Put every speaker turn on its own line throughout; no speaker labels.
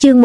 Chương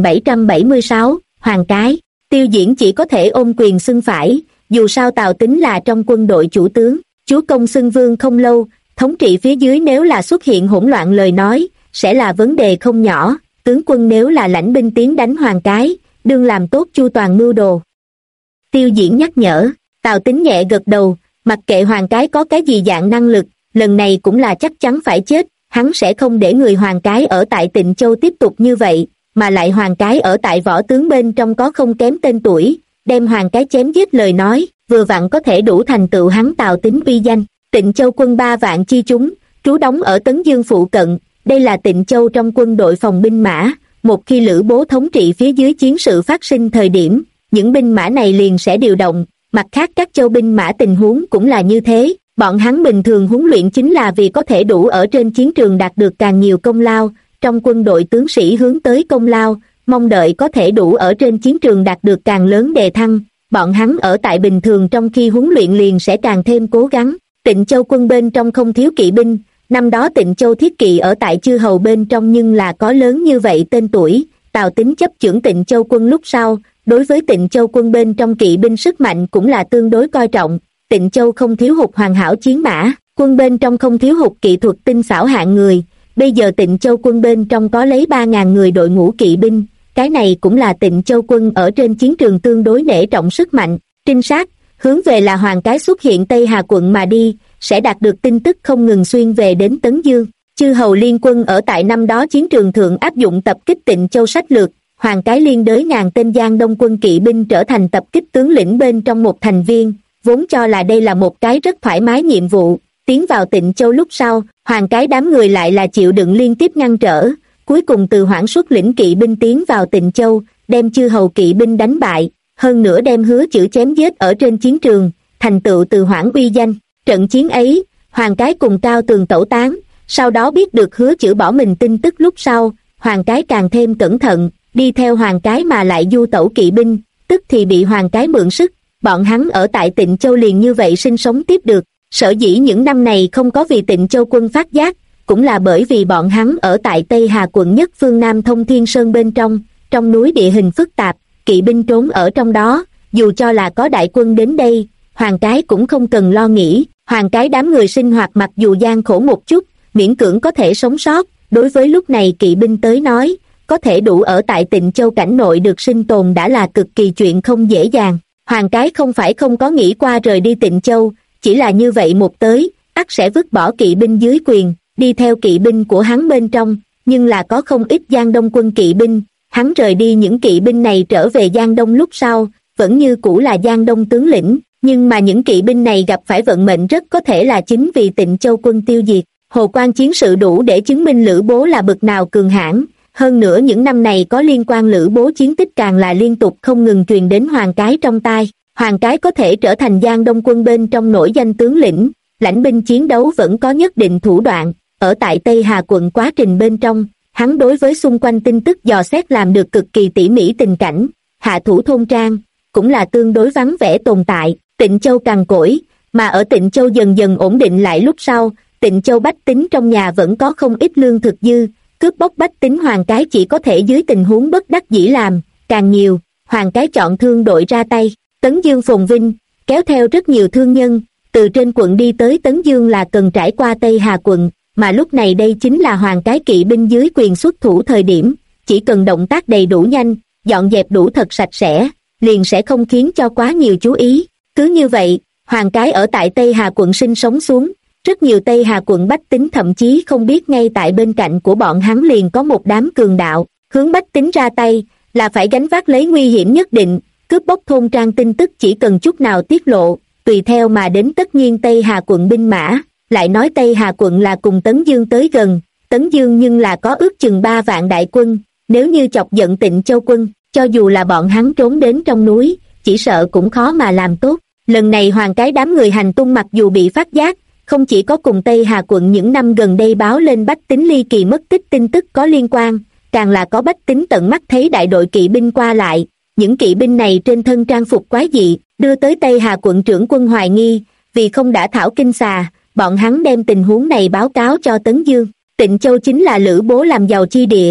1776, Hoàng Cái. Tiêu Diễn chỉ có thể ôm quyền xưng phải, dù sao Tào Tín là trong quân đội chủ tướng, chúa công xưng vương không lâu, thống trị phía dưới nếu là xuất hiện hỗn loạn lời nói, sẽ là vấn đề không nhỏ, tướng quân nếu là lãnh binh tiến đánh Hoàng Cái, đương làm tốt chu toàn mưu đồ. Tiêu Diễn nhắc nhở, Tào Tín nhẹ gật đầu, mặc kệ Hoàng Cái có cái gì dạng năng lực, lần này cũng là chắc chắn phải chết, hắn sẽ không để người Hoàng Cái ở tại Tịnh Châu tiếp tục như vậy, mà lại Hoàng Cái ở tại võ tướng bên trong có không kém tên tuổi, đem Hoàng Cái chém giết lời nói, vừa vặn có thể đủ thành tựu hắn Tào Tín uy danh. Tịnh Châu quân 3 vạn chi chúng, trú đóng ở Tấn Dương phụ cận, đây là Tịnh Châu trong quân đội phòng binh mã, một khi Lữ Bố thống trị phía dưới chiến sự phát sinh thời điểm, những binh mã này liền sẽ điều động, mặt khác các châu binh mã tình huống cũng là như thế, bọn hắn bình thường huấn luyện chính là vì có thể đủ ở trên chiến trường đạt được càng nhiều công lao, trong quân đội tướng sĩ hướng tới công lao, mong đợi có thể đủ ở trên chiến trường đạt được càng lớn đề thăng, bọn hắn ở tại bình thường trong khi huấn luyện liền sẽ càng thêm cố gắng. Tịnh Châu quân bên trong không thiếu kỵ binh, năm đó Tịnh Châu thiết kỵ ở tại chư hầu bên trong nhưng là có lớn như vậy tên tuổi, Tào Tín chấp chưởng Tịnh Châu quân lúc sau, đối với Tịnh Châu quân bên trong kỵ binh sức mạnh cũng là tương đối coi trọng, Tịnh Châu không thiếu hụt hoàn hảo chiến mã, quân bên trong không thiếu hụt kỹ thuật tinh xảo hạng người, bây giờ Tịnh Châu quân bên trong có lấy 3.000 người đội ngũ kỵ binh, cái này cũng là Tịnh Châu quân ở trên chiến trường tương đối nể trọng sức mạnh, trinh sát, hướng về là Hoàng Cái xuất hiện Tây Hà quận mà đi, sẽ đạt được tin tức không ngừng xuyên về đến Tấn Dương. Chư hầu liên quân ở tại năm đó chiến trường thượng áp dụng tập kích Tịnh Châu sách lược, Hoàng Cái liên đới ngàn tên Giang Đông quân kỵ binh trở thành tập kích tướng lĩnh bên trong một thành viên, vốn cho là đây là một cái rất thoải mái nhiệm vụ, tiến vào Tịnh Châu lúc sau, Hoàng Cái đám người lại là chịu đựng liên tiếp ngăn trở, cuối cùng từ Hoảng xuất lĩnh kỵ binh tiến vào Tịnh Châu, đem chư hầu kỵ binh đánh bại, hơn nữa đem Hứa Chử chém giết ở trên chiến trường, thành tựu từ Hoảng uy danh. Trận chiến ấy, Hoàng Cái cùng Cao Tường tẩu tán, sau đó biết được Hứa Chử bỏ mình tin tức lúc sau, Hoàng Cái càng thêm cẩn thận, đi theo Hoàng Cái mà lại du tẩu kỵ binh, tức thì bị Hoàng Cái mượn sức, bọn hắn ở tại Tịnh Châu liền như vậy sinh sống tiếp được. Sở dĩ những năm này không có vì Tịnh Châu quân phát giác, cũng là bởi vì bọn hắn ở tại Tây Hà quận nhất phương Nam Thông Thiên Sơn bên trong núi địa hình phức tạp, kỵ binh trốn ở trong đó, dù cho là có đại quân đến đây, Hoàng Cái cũng không cần lo nghĩ, Hoàng Cái đám người sinh hoạt mặc dù gian khổ một chút, miễn cưỡng có thể sống sót, đối với lúc này kỵ binh tới nói, có thể đủ ở tại Tịnh Châu cảnh nội được sinh tồn đã là cực kỳ chuyện không dễ dàng. Hoàng Cái không phải không có nghĩ qua rời đi Tịnh Châu, chỉ là như vậy một tới, ắt sẽ vứt bỏ kỵ binh dưới quyền, đi theo kỵ binh của hắn bên trong, nhưng là có không ít Giang Đông quân kỵ binh, hắn rời đi những kỵ binh này trở về Giang Đông lúc sau, vẫn như cũ là Giang Đông tướng lĩnh, nhưng mà những kỵ binh này gặp phải vận mệnh rất có thể là chính vì Tịnh Châu quân tiêu diệt. Hồ Quan chiến sự đủ để chứng minh Lữ Bố là bậc nào cường hãn, hơn nữa những năm này có liên quan Lữ Bố chiến tích càng là liên tục không ngừng truyền đến Hoàng Cái trong tai. Hoàng Cái có thể trở thành Giang Đông quân bên trong nổi danh tướng lĩnh, lãnh binh chiến đấu vẫn có nhất định thủ đoạn, ở tại Tây Hà quận quá trình bên trong, hắn đối với xung quanh tin tức dò xét làm được cực kỳ tỉ mỉ tình cảnh, hạ thủ thôn trang, cũng là tương đối vắng vẻ tồn tại. Tịnh Châu cằn cỗi, mà ở Tịnh Châu dần dần ổn định lại lúc sau, Tịnh Châu bách tính trong nhà vẫn có không ít lương thực dư, cướp bóc bách tính Hoàng Cái chỉ có thể dưới tình huống bất đắc dĩ làm, càng nhiều, Hoàng Cái chọn thương đội ra tay. Tấn Dương phồn vinh, kéo theo rất nhiều thương nhân, từ trên quận đi tới Tấn Dương là cần trải qua Tây Hà quận, mà lúc này đây chính là Hoàng Cái kỵ binh dưới quyền xuất thủ thời điểm, chỉ cần động tác đầy đủ nhanh, dọn dẹp đủ thật sạch sẽ, liền sẽ không khiến cho quá nhiều chú ý. Cứ như vậy, Hoàng Cái ở tại Tây Hà quận sinh sống xuống, rất nhiều Tây Hà quận bách tính thậm chí không biết ngay tại bên cạnh của bọn hắn liền có một đám cường đạo, hướng bách tính ra tay, là phải gánh vác lấy nguy hiểm nhất định, cướp bóc thôn trang tin tức chỉ cần chút nào tiết lộ, tùy theo mà đến tất nhiên Tây Hà quận binh mã, lại nói Tây Hà quận là cùng Tấn Dương tới gần, Tấn Dương nhưng là có ước chừng 3 vạn đại quân, nếu như chọc giận Tịnh Châu quân, cho dù là bọn hắn trốn đến trong núi, chỉ sợ cũng khó mà làm tốt. Lần này Hoàng Cái đám người hành tung mặc dù bị phát giác, không chỉ có cùng Tây Hà quận những năm gần đây báo lên bách tính ly kỳ mất tích tin tức có liên quan, càng là có bách tính tận mắt thấy đại đội kỵ binh qua lại, những kỵ binh này trên thân trang phục quái dị, đưa tới Tây Hà quận trưởng quân hoài nghi, vì không đã thảo kinh xà, bọn hắn đem tình huống này báo cáo cho Tấn Dương. Tịnh Châu chính là Lữ Bố làm giàu chi địa,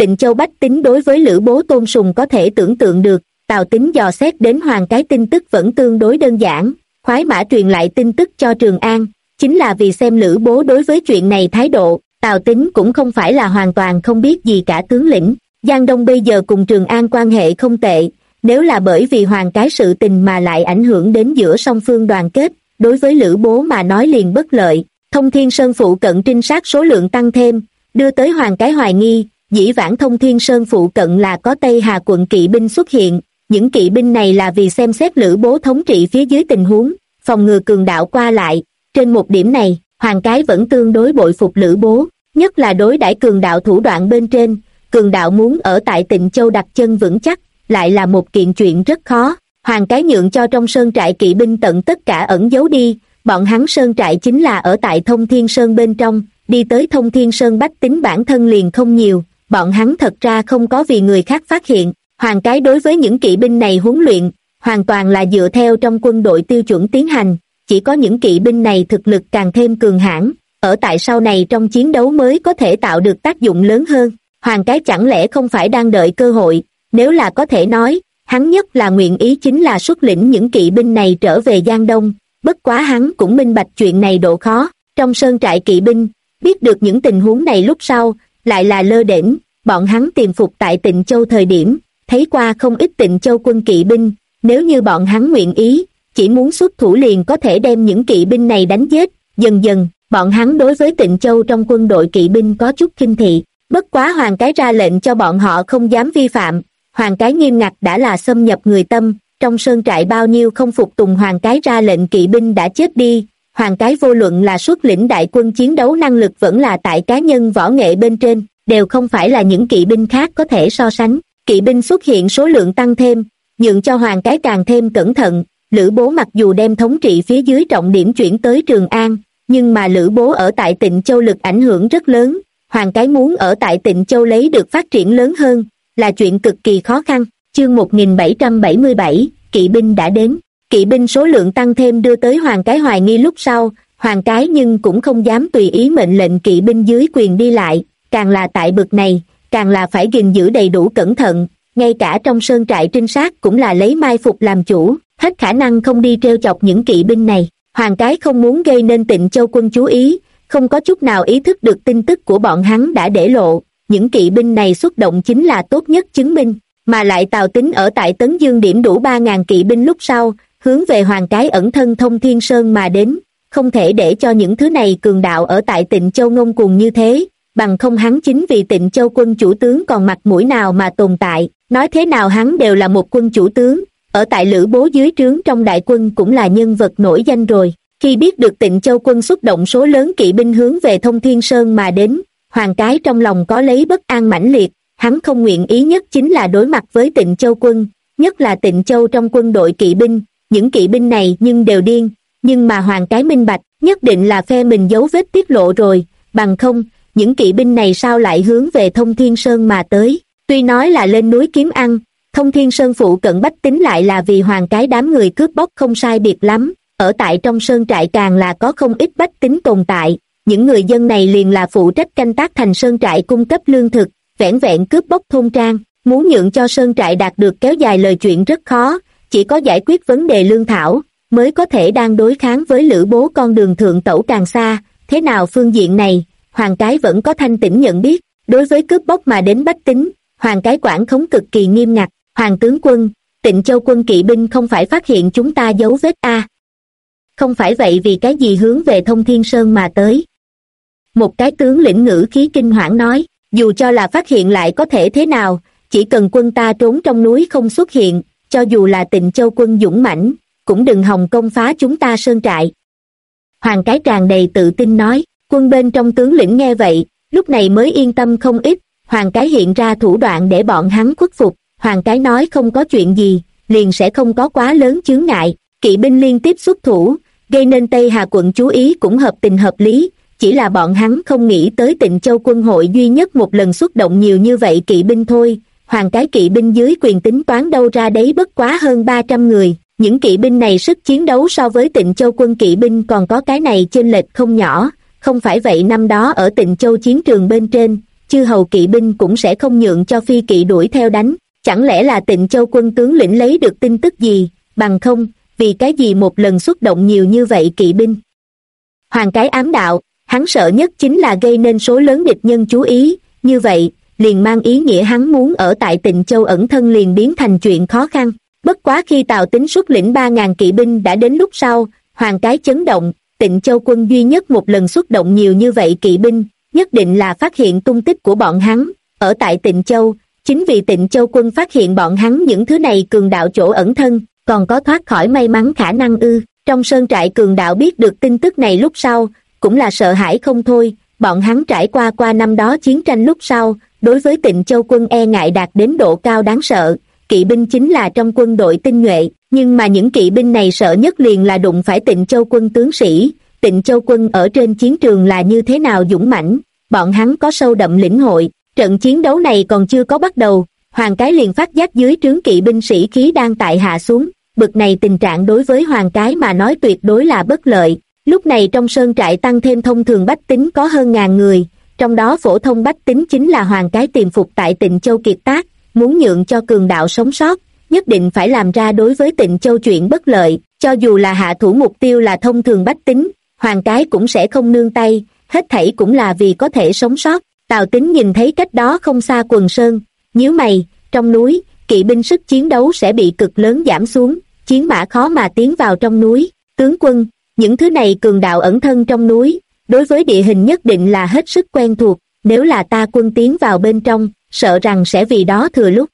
Tịnh Châu bách tính đối với Lữ Bố tôn sùng có thể tưởng tượng được. Tào Tín dò xét đến Hoàng cái tin tức vẫn tương đối đơn giản, khoái mã truyền lại tin tức cho Trường An, chính là vì xem Lữ Bố đối với chuyện này thái độ. Tào Tín cũng không phải là hoàn toàn không biết gì cả tướng lĩnh. Giang Đông bây giờ cùng Trường An quan hệ không tệ, nếu là bởi vì Hoàng cái sự tình mà lại ảnh hưởng đến giữa song phương đoàn kết, đối với Lữ Bố mà nói liền bất lợi. Thông Thiên Sơn phụ cận trinh sát số lượng tăng thêm, đưa tới Hoàng cái hoài nghi, dĩ vãng Thông Thiên Sơn phụ cận là có Tây Hà quận kỵ binh xuất hiện, những kỵ binh này là vì xem xét Lữ Bố thống trị phía dưới tình huống, phòng ngừa cường đạo qua lại. Trên một điểm này, Hoàng cái vẫn tương đối bội phục Lữ Bố, nhất là đối đãi cường đạo thủ đoạn bên trên. Cường đạo muốn ở tại Tịnh Châu đặt chân vững chắc, lại là một kiện chuyện rất khó. Hoàng cái nhượng cho trong sơn trại kỵ binh tận tất cả ẩn giấu đi, bọn hắn sơn trại chính là ở tại Thông Thiên Sơn bên trong, đi tới Thông Thiên Sơn bách tính bản thân liền không nhiều, bọn hắn thật ra không có vì người khác phát hiện. Hoàng cái đối với những kỵ binh này huấn luyện, hoàn toàn là dựa theo trong quân đội tiêu chuẩn tiến hành, chỉ có những kỵ binh này thực lực càng thêm cường hãn, ở tại sau này trong chiến đấu mới có thể tạo được tác dụng lớn hơn. Hoàng cái chẳng lẽ không phải đang đợi cơ hội, nếu là có thể nói, hắn nhất là nguyện ý chính là xuất lĩnh những kỵ binh này trở về Giang Đông, bất quá hắn cũng minh bạch chuyện này độ khó. Trong sơn trại kỵ binh, biết được những tình huống này lúc sau, lại là lơ đễnh, bọn hắn tiềm phục tại Tịnh Châu thời điểm, thấy qua không ít Tịnh Châu quân kỵ binh, nếu như bọn hắn nguyện ý, chỉ muốn xuất thủ liền có thể đem những kỵ binh này đánh giết. Dần dần, bọn hắn đối với Tịnh Châu trong quân đội kỵ binh có chút khinh thị, bất quá Hoàng cái ra lệnh cho bọn họ không dám vi phạm. Hoàng cái nghiêm ngặt đã là xâm nhập người tâm, trong sơn trại bao nhiêu không phục tùng Hoàng cái ra lệnh kỵ binh đã chết đi. Hoàng cái vô luận là xuất lĩnh đại quân chiến đấu năng lực vẫn là tại cá nhân võ nghệ bên trên, đều không phải là những kỵ binh khác có thể so sánh. Kỵ binh xuất hiện số lượng tăng thêm, nhượng cho Hoàng cái càng thêm cẩn thận. Lữ Bố mặc dù đem thống trị phía dưới trọng điểm chuyển tới Trường An, nhưng mà Lữ Bố ở tại Tịnh Châu lực ảnh hưởng rất lớn, Hoàng cái muốn ở tại Tịnh Châu lấy được phát triển lớn hơn, là chuyện cực kỳ khó khăn. Chương 1777, kỵ binh đã đến. Kỵ binh số lượng tăng thêm đưa tới Hoàng cái hoài nghi lúc sau, Hoàng cái nhưng cũng không dám tùy ý mệnh lệnh kỵ binh dưới quyền đi lại, càng là tại bực này, càng là phải gìn giữ đầy đủ cẩn thận, ngay cả trong sơn trại trinh sát cũng là lấy mai phục làm chủ, hết khả năng không đi trêu chọc những kỵ binh này. Hoàng cái không muốn gây nên Tịnh Châu quân chú ý, không có chút nào ý thức được tin tức của bọn hắn đã để lộ, những kỵ binh này xuất động chính là tốt nhất chứng minh, mà lại Tào Tín ở tại Tấn Dương điểm đủ 3.000 kỵ binh lúc sau, hướng về Hoàng cái ẩn thân Thông Thiên Sơn mà đến, không thể để cho những thứ này cường đạo ở tại Tịnh Châu ngông cuồng như thế, bằng không hắn chính vì Tịnh Châu quân chủ tướng còn mặt mũi nào mà tồn tại. Nói thế nào hắn đều là một quân chủ tướng, ở tại Lữ Bố dưới trướng trong đại quân cũng là nhân vật nổi danh rồi. Khi biết được Tịnh Châu quân xuất động số lớn kỵ binh hướng về Thông Thiên Sơn mà đến, Hoàng cái trong lòng có lấy bất an mãnh liệt, hắn không nguyện ý nhất chính là đối mặt với Tịnh Châu quân, nhất là Tịnh Châu trong quân đội kỵ binh, những kỵ binh này nhưng đều điên, nhưng mà Hoàng cái minh bạch, nhất định là phe mình dấu vết tiết lộ rồi, bằng không, những kỵ binh này sao lại hướng về Thông Thiên Sơn mà tới. Tuy nói là lên núi kiếm ăn, Thông Thiên Sơn phụ cận bách tính lại là vì Hoàng cái đám người cướp bóc không sai biệt lắm, ở tại trong sơn trại càng là có không ít bách tính tồn tại, những người dân này liền là phụ trách canh tác thành sơn trại cung cấp lương thực, vẻn vẹn cướp bóc thôn trang, muốn nhượng cho sơn trại đạt được kéo dài lời chuyện rất khó, chỉ có giải quyết vấn đề lương thảo, mới có thể đang đối kháng với Lữ Bố con đường thượng tẩu càng xa. Thế nào phương diện này, Hoàng cái vẫn có thanh tĩnh nhận biết, đối với cướp bóc mà đến bách tính, Hoàng cái quản khống cực kỳ nghiêm ngặt. Hoàng tướng quân, Tịnh Châu quân kỵ binh không phải phát hiện chúng ta dấu vết a? Không phải vậy vì cái gì hướng về Thông Thiên Sơn mà tới? Một cái tướng lĩnh ngữ khí kinh hoảng nói, dù cho là phát hiện lại có thể thế nào, chỉ cần quân ta trốn trong núi không xuất hiện, cho dù là Tịnh Châu quân dũng mãnh, cũng đừng hòng công phá chúng ta sơn trại. Hoàng cái tràn đầy tự tin nói, quân bên trong tướng lĩnh nghe vậy, lúc này mới yên tâm không ít, Hoàng cái hiện ra thủ đoạn để bọn hắn khuất phục. Hoàng cái nói không có chuyện gì, liền sẽ không có quá lớn chướng ngại, kỵ binh liên tiếp xuất thủ, gây nên Tây Hà quận chú ý cũng hợp tình hợp lý, chỉ là bọn hắn không nghĩ tới Tịnh Châu quân hội duy nhất một lần xuất động nhiều như vậy kỵ binh thôi. Hoàng cái kỵ binh dưới quyền tính toán đâu ra đấy bất quá hơn 300 người, những kỵ binh này sức chiến đấu so với Tịnh Châu quân kỵ binh còn có cái này chênh lệch không nhỏ, không phải vậy năm đó ở Tịnh Châu chiến trường bên trên, chư hầu kỵ binh cũng sẽ không nhượng cho phi kỵ đuổi theo đánh. Chẳng lẽ là Tịnh Châu quân tướng lĩnh lấy được tin tức gì, bằng không, vì cái gì một lần xuất động nhiều như vậy kỵ binh? Hoàng Cái ám đạo, hắn sợ nhất chính là gây nên số lớn địch nhân chú ý, như vậy, liền mang ý nghĩa hắn muốn ở tại Tịnh Châu ẩn thân liền biến thành chuyện khó khăn. Bất quá khi Tào Tín xuất lĩnh 3.000 kỵ binh đã đến lúc sau, Hoàng Cái chấn động, Tịnh Châu quân duy nhất một lần xuất động nhiều như vậy kỵ binh, nhất định là phát hiện tung tích của bọn hắn, ở tại Tịnh Châu, chính vì Tịnh Châu quân phát hiện bọn hắn những thứ này cường đạo chỗ ẩn thân, còn có thoát khỏi may mắn khả năng ư. Trong sơn trại cường đạo biết được tin tức này lúc sau, cũng là sợ hãi không thôi, bọn hắn trải qua năm đó chiến tranh lúc sau, đối với Tịnh Châu quân e ngại đạt đến độ cao đáng sợ, kỵ binh chính là trong quân đội tinh nhuệ, nhưng mà những kỵ binh này sợ nhất liền là đụng phải Tịnh Châu quân tướng sĩ. Tịnh Châu quân ở trên chiến trường là như thế nào dũng mãnh, bọn hắn có sâu đậm lĩnh hội. Trận chiến đấu này còn chưa có bắt đầu, Hoàng Cái liền phát giác dưới trướng kỵ binh sĩ khí đang tại hạ xuống, bực này tình trạng đối với Hoàng Cái mà nói tuyệt đối là bất lợi. Lúc này trong sơn trại tăng thêm thông thường bách tính có hơn 1.000 người, trong đó phổ thông bách tính chính là Hoàng Cái tiềm phục tại Tịnh Châu kiệt tác, muốn nhượng cho cường đạo sống sót, nhất định phải làm ra đối với Tịnh Châu chuyện bất lợi, cho dù là hạ thủ mục tiêu là thông thường bách tính, Hoàng Cái cũng sẽ không nương tay, hết thảy cũng là vì có thể sống sót. Tào Tín nhìn thấy cách đó không xa quần sơn, nhíu mày, trong núi, kỵ binh sức chiến đấu sẽ bị cực lớn giảm xuống, chiến mã khó mà tiến vào trong núi. Tướng quân, những thứ này cường đạo ẩn thân trong núi, đối với địa hình nhất định là hết sức quen thuộc, nếu là ta quân tiến vào bên trong, sợ rằng sẽ vì đó thừa lúc.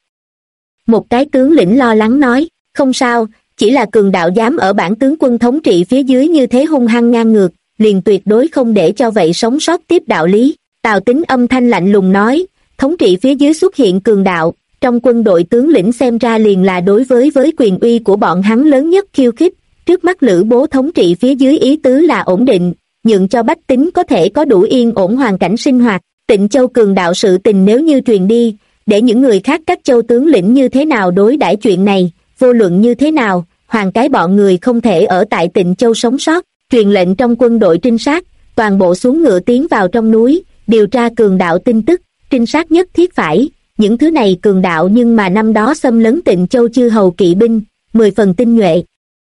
Một cái tướng lĩnh lo lắng nói, không sao, chỉ là cường đạo dám ở bản tướng quân thống trị phía dưới như thế hung hăng ngang ngược, liền tuyệt đối không để cho vậy sống sót tiếp đạo lý. Tào Tín âm thanh lạnh lùng nói, thống trị phía dưới xuất hiện cường đạo, trong quân đội tướng lĩnh xem ra liền là đối với quyền uy của bọn hắn lớn nhất khiêu khích. Trước mắt Lữ Bố thống trị phía dưới ý tứ là ổn định, nhượng cho bách tính có thể có đủ yên ổn hoàn cảnh sinh hoạt. Tịnh Châu cường đạo sự tình nếu như truyền đi, để những người khác các châu tướng lĩnh như thế nào đối đãi chuyện này, vô luận như thế nào, Hoàng Cái bọn người không thể ở tại Tịnh Châu sống sót. Truyền lệnh trong quân đội trinh sát, toàn bộ xuống ngựa tiến vào trong núi, điều tra cường đạo tin tức. Trinh sát nhất thiết phải, những thứ này cường đạo nhưng mà năm đó xâm lấn Tịnh Châu chư hầu kỵ binh, 10 phần tinh nhuệ.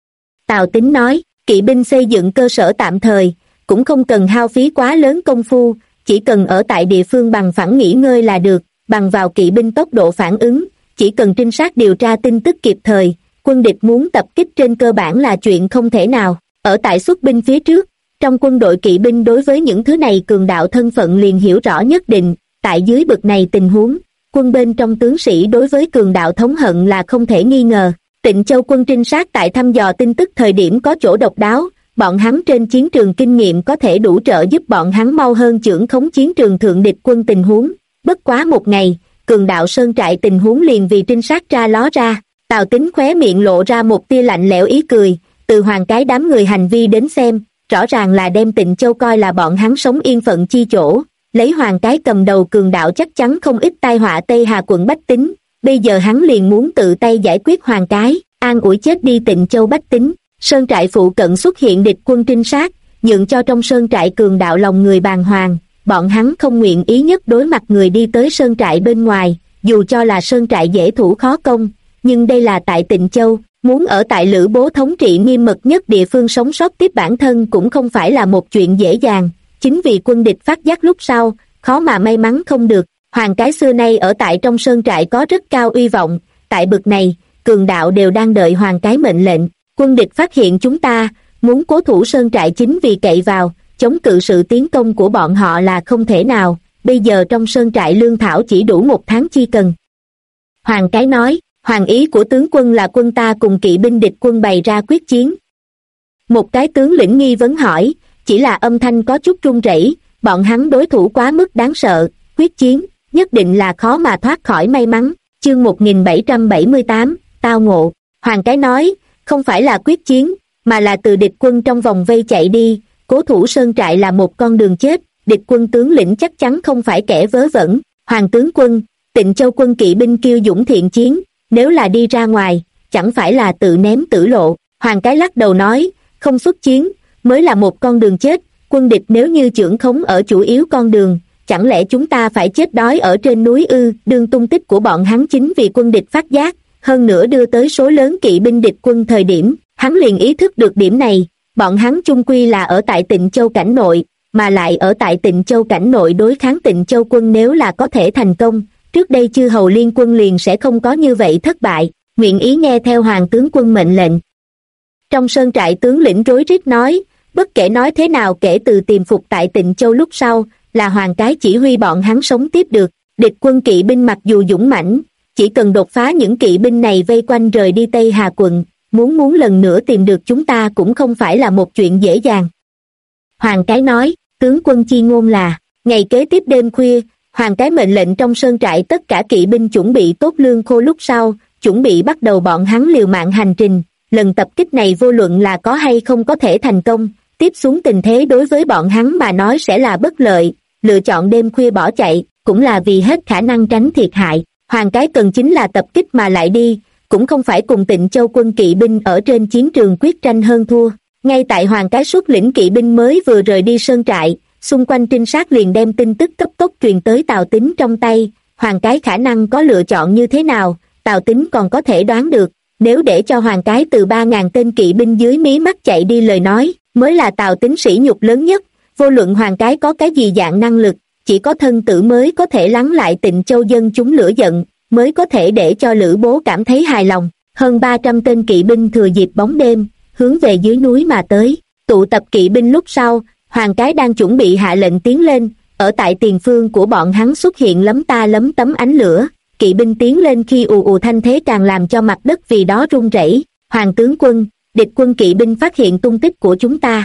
Tào Tín nói, kỵ binh xây dựng cơ sở tạm thời, cũng không cần hao phí quá lớn công phu, chỉ cần ở tại địa phương bằng phẳng nghỉ ngơi là được, bằng vào kỵ binh tốc độ phản ứng, chỉ cần trinh sát điều tra tin tức kịp thời, quân địch muốn tập kích trên cơ bản là chuyện không thể nào. Ở tại xuất binh phía trước, trong quân đội kỵ binh đối với những thứ này cường đạo thân phận liền hiểu rõ nhất định, tại dưới bực này tình huống, quân bên trong tướng sĩ đối với cường đạo thống hận là không thể nghi ngờ. Tịnh Châu quân trinh sát tại thăm dò tin tức thời điểm có chỗ độc đáo, bọn hắn trên chiến trường kinh nghiệm có thể đủ trợ giúp bọn hắn mau hơn chưởng khống chiến trường thượng địch quân tình huống. Bất quá một ngày, cường đạo sơn trại tình huống liền vì trinh sát ra ló ra. Tào Tín khóe miệng lộ ra một tia lạnh lẽo ý cười, từ Hoàng Cái đám người hành vi đến xem, rõ ràng là đem Tịnh Châu coi là bọn hắn sống yên phận chi chỗ, lấy Hoàng Cái cầm đầu cường đạo chắc chắn không ít tai họa Tây Hà quận bách tính, bây giờ hắn liền muốn tự tay giải quyết Hoàng Cái, an ủi chết đi Tịnh Châu bách tính. Sơn trại phụ cận xuất hiện địch quân trinh sát, nhượng cho trong sơn trại cường đạo lòng người bàng hoàng, bọn hắn không nguyện ý nhất đối mặt người đi tới sơn trại bên ngoài, dù cho là sơn trại dễ thủ khó công, nhưng đây là tại Tịnh Châu, muốn ở tại Lữ Bố thống trị nghiêm mật nhất địa phương sống sót tiếp bản thân cũng không phải là một chuyện dễ dàng, chính vì quân địch phát giác lúc sau, khó mà may mắn không được. Hoàng Cái xưa nay ở tại trong sơn trại có rất cao uy vọng, tại bực này, cường đạo đều đang đợi Hoàng Cái mệnh lệnh. Quân địch phát hiện chúng ta, muốn cố thủ sơn trại chính vì cậy vào, chống cự sự tiến công của bọn họ là không thể nào, bây giờ trong sơn trại lương thảo chỉ đủ 1 tháng chi cần. Hoàng Cái nói, hoàng ý của tướng quân là quân ta cùng kỵ binh địch quân bày ra quyết chiến. Một cái tướng lĩnh nghi vấn hỏi, chỉ là âm thanh có chút run rẩy, bọn hắn đối thủ quá mức đáng sợ, quyết chiến, nhất định là khó mà thoát khỏi may mắn. Chương 1778, tao ngộ. Hoàng Cái nói, không phải là quyết chiến, mà là từ địch quân trong vòng vây chạy đi, cố thủ sơn trại là một con đường chết, địch quân tướng lĩnh chắc chắn không phải kẻ vớ vẩn. Hoàng tướng quân, Tịnh Châu quân kỵ binh kiêu dũng thiện chiến, nếu là đi ra ngoài, chẳng phải là tự ném tử lộ. Hoàng Cái lắc đầu nói, không xuất chiến, mới là một con đường chết, quân địch nếu như chưởng khống ở chủ yếu con đường, chẳng lẽ chúng ta phải chết đói ở trên núi ư? Đương tung tích của bọn hắn chính vì quân địch phát giác, hơn nữa đưa tới số lớn kỵ binh địch quân thời điểm, hắn liền ý thức được điểm này, bọn hắn chung quy là ở tại Tịnh Châu cảnh nội, mà lại ở tại Tịnh Châu cảnh nội đối kháng Tịnh Châu quân nếu là có thể thành công, trước đây chư hầu liên quân liền sẽ không có như vậy thất bại, nguyện ý nghe theo hoàng tướng quân mệnh lệnh. Trong sơn trại tướng lĩnh rối rít nói, bất kể nói thế nào kể từ tiềm phục tại Tịnh Châu lúc sau, là Hoàng Cái chỉ huy bọn hắn sống tiếp được, địch quân kỵ binh mặc dù dũng mãnh, chỉ cần đột phá những kỵ binh này vây quanh rời đi Tây Hà quận, muốn lần nữa tìm được chúng ta cũng không phải là một chuyện dễ dàng. Hoàng Cái nói, tướng quân chi ngôn là, ngày kế tiếp đêm khuya, Hoàng Cái mệnh lệnh trong sơn trại tất cả kỵ binh chuẩn bị tốt lương khô lúc sau, chuẩn bị bắt đầu bọn hắn liều mạng hành trình, lần tập kích này vô luận là có hay không có thể thành công, tiếp xuống tình thế đối với bọn hắn mà nói sẽ là bất lợi, lựa chọn đêm khuya bỏ chạy, cũng là vì hết khả năng tránh thiệt hại. Hoàng Cái cần chính là tập kích mà lại đi, cũng không phải cùng Tịnh Châu quân kỵ binh ở trên chiến trường quyết tranh hơn thua. Ngay tại Hoàng Cái xuất lĩnh kỵ binh mới vừa rời đi sơn trại, xung quanh trinh sát liền đem tin tức cấp tốc truyền tới Tào Tín trong tay. Hoàng Cái khả năng có lựa chọn như thế nào, Tào Tín còn có thể đoán được, nếu để cho Hoàng Cái từ 3.000 tên kỵ binh dưới mí mắt chạy đi lời nói, mới là Tào Tín sỉ nhục lớn nhất. Vô luận Hoàng Cái có cái gì dạng năng lực, chỉ có thân tử mới có thể lắng lại Tịnh Châu dân chúng lửa giận, mới có thể để cho Lữ Bố cảm thấy hài lòng. Hơn 300 tên kỵ binh thừa dịp bóng đêm, hướng về dưới núi mà tới. Tụ tập kỵ binh lúc sau, Hoàng Cái đang chuẩn bị hạ lệnh tiến lên, ở tại tiền phương của bọn hắn xuất hiện lấm ta lấm tấm ánh lửa. Kỵ binh tiến lên khi ù ù thanh thế càng làm cho mặt đất vì đó rung rẩy. Hoàng tướng quân, địch quân kỵ binh phát hiện tung tích của chúng ta.